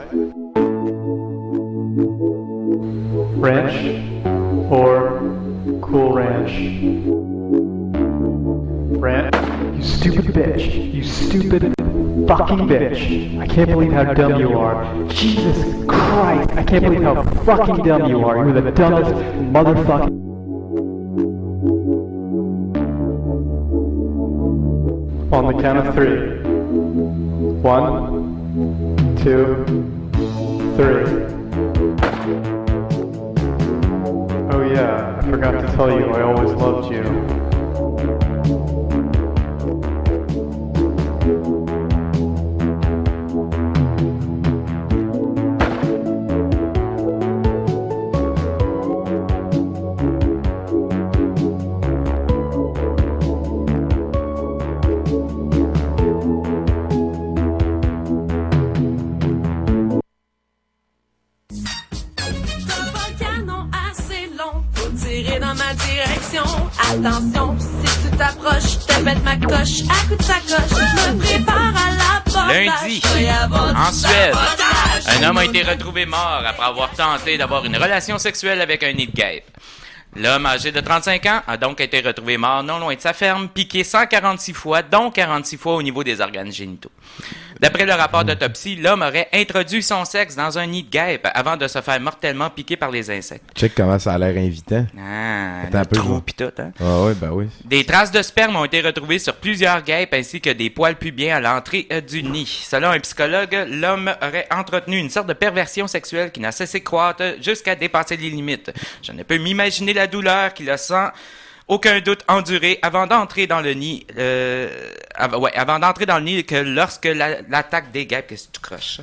Ranch or Cool Ranch? Ranch? You stupid bitch. You stupid fucking bitch. I can't believe how dumb you are. Jesus Christ. I can't believe how fucking dumb you are. You're the dumbest motherfucking... On the count of three. One, two, three. Oh yeah, I forgot to tell you, I always loved you. Attention, si tu t'approches, je te pète ma coche à coup de sacoche. Je me prépare à la porte. Lundi, en Suède, un homme a été retrouvé mort après avoir tenté d'avoir une relation sexuelle avec un nid de guêpe. L'homme âgé de trente-cinq ans a donc été retrouvé mort non loin de sa ferme, piqué cent quarante-six fois, dont quarante-six fois au niveau des organes génitaux. D'après le rapport d'autopsie, l'homme aurait introduit son sexe dans un nid de guêpe avant de se faire mortellement piquer par les insectes. Check comment ça a l'air invitant. Ah, Attends le un peu, trou je- pis tout, hein? Ah ouais, ben oui. Des traces de sperme ont été retrouvées sur plusieurs guêpes ainsi que des poils pubiens à l'entrée euh, du nid. Selon un psychologue, l'homme aurait entretenu une sorte de perversion sexuelle qui n'a cessé de croître jusqu'à dépasser les limites. Je ne peux m'imaginer la douleur qu'il a sans aucun doute enduré avant d'entrer dans le nid. Euh, av- ouais, avant d'entrer dans le nid que lorsque la- l'attaque des guêpes, qu'est-ce que tu croches,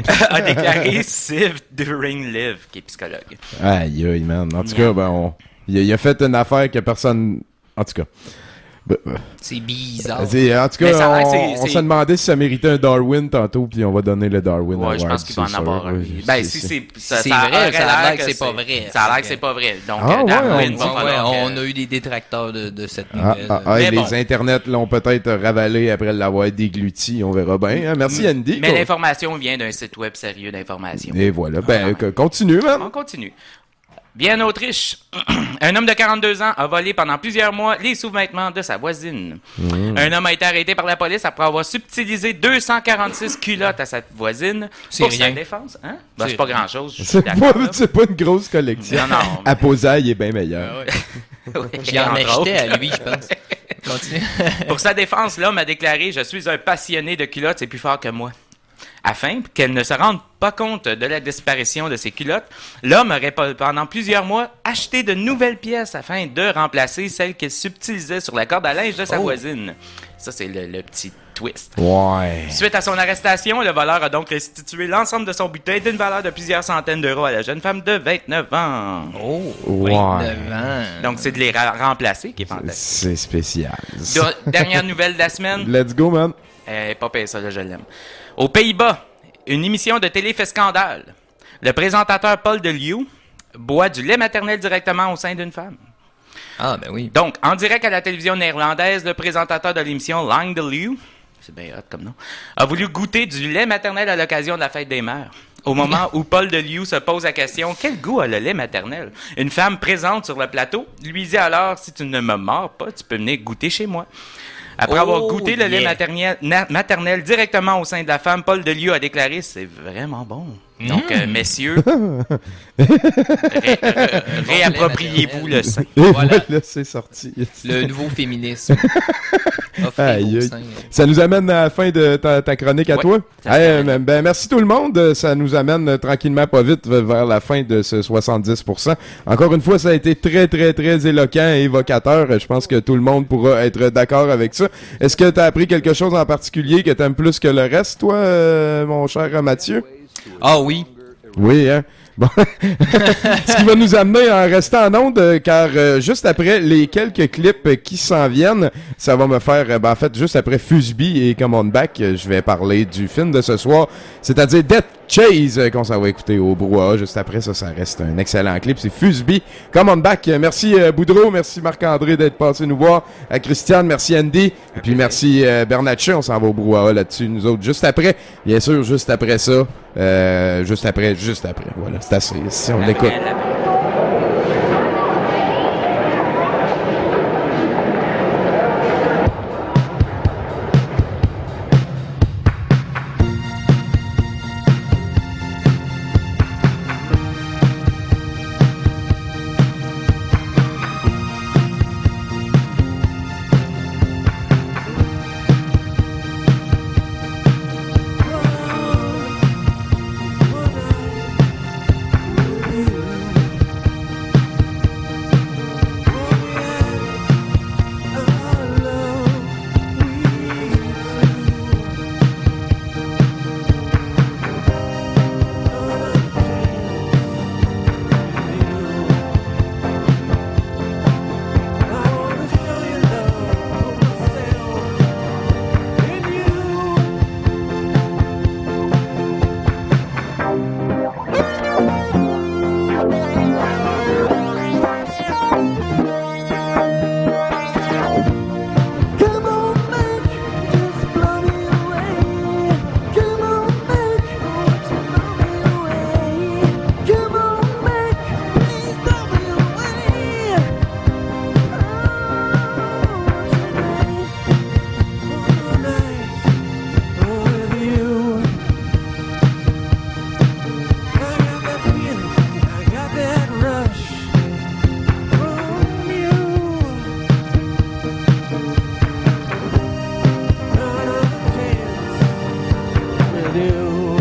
a déclaré Siv During-Live, qui est psychologue. Aïe, aïe, man. En tout Yeah. cas, ben, on... il, a, il a fait une affaire que personne. En tout cas. Ben, ben, C'est bizarre. c'est- en tout Mais cas, ça a l'air on, que on c'est- se c'est- demandait si ça méritait un Darwin tantôt, puis on va donner le Darwin Ouais, Award. je pense qu'il va en c'est avoir sûr, un. oui. Ben, si c'est. Ça, C'est ça vrai, aurait ça a l'air l'air que c'est pas vrai. Ça a l'air que c'est pas vrai. Donc, Ah, euh, Darwin ouais, va Ouais, falloir on que- a eu des détracteurs de, de cette Ah, nouvelle. ah, ah, Mais et bon. les internets l'ont peut-être ravalé après l'avoir dégluti. On verra bien. hein. Merci, Andy. Mais Con- l'information vient d'un site web sérieux d'information. Et voilà. Ben, que- continue, man. On continue. Bien Autriche, un homme de quarante-deux ans a volé pendant plusieurs mois les sous-vêtements de sa voisine. Mmh. Un homme a été arrêté par la police après avoir subtilisé deux cent quarante-six culottes à sa voisine. C'est pour rien. sa défense. Hein? Ben, C'est c'est pas rien. grand-chose. je suis C'est d'accord, pas, là. c'est pas une grosse collection. Non, non. mais- À Posaille est bien meilleur. Oui, J'y en entre achetais autres. à lui, je pense. Continue. Pour sa défense, l'homme a déclaré « Je suis un passionné de culottes, c'est plus fort que moi ». Afin qu'elle ne se rende pas compte de la disparition de ses culottes, l'homme aurait pas- pendant plusieurs mois acheté de nouvelles pièces afin de remplacer celles qu'il subtilisait sur la corde à linge de sa Oh. voisine. Ça, c'est le, le petit twist. Ouais. Suite à son arrestation, le voleur a donc restitué l'ensemble de son butin d'une valeur de plusieurs centaines d'euros à la jeune femme de vingt-neuf ans. Oh, Ouais. vingt-neuf ans. Donc, c'est de les ra- remplacer qui est fantastique. C'est spécial. De- dernière nouvelle de la semaine. Let's go, man. Eh, pas payé ça, là, je l'aime. Aux Pays-Bas, une émission de télé fait scandale. Le présentateur Paul de Leeuw boit du lait maternel directement au sein d'une femme. Ah, ben oui. Donc, en direct à la télévision néerlandaise, le présentateur de l'émission Lang de Leeuw, c'est bien hot comme nom, a voulu goûter du lait maternel à l'occasion de la fête des mères. Au moment où Paul de Leeuw se pose la question « Quel goût a le lait maternel? » Une femme présente sur le plateau lui dit alors « Si tu ne me mords pas, tu peux venir goûter chez moi. » Après Oh, avoir goûté le lait yeah. maternel, na- maternel directement au sein de la femme, Paul de Leeuw a déclaré « C'est vraiment bon. » Donc, euh, messieurs, ré- ré- réappropriez-vous le sein. Et Voilà. voilà, c'est sorti. Le nouveau féminisme. Offrez Aïe, vos aïe. seins. Ça nous amène à la fin de ta, ta chronique à Ouais, toi. ça se Hey, termine. ben, ben, merci tout le monde. Ça nous amène euh, tranquillement, pas vite, v- vers la fin de ce soixante-dix pour cent. Encore une fois, ça a été très, très, très éloquent et évocateur. Je pense que tout le monde pourra être d'accord avec ça. Est-ce que tu as appris quelque chose en particulier que tu aimes plus que le reste, toi, euh, mon cher Mathieu? Ah oui. Oui, hein? Bon. Ce qui va nous amener à rester en onde, euh, car euh, juste après les quelques clips euh, qui s'en viennent, ça va me faire, euh, ben, en fait, juste après Fusby et Come On Back, euh, je vais parler du film de ce soir, c'est-à-dire Death Chase, euh, qu'on s'en va écouter au brouhaha. Juste après ça, ça reste un excellent clip, c'est Fusby, Come On Back. Euh, merci euh, Boudreau, merci Marc-André d'être passé nous voir, à Christiane, merci Andy, et puis merci euh, Bernatchez, on s'en va au brouhaha là-dessus, nous autres, juste après, bien sûr, juste après ça, euh, juste après, juste après, voilà, c'est assez, si on l'écoute. One night, do.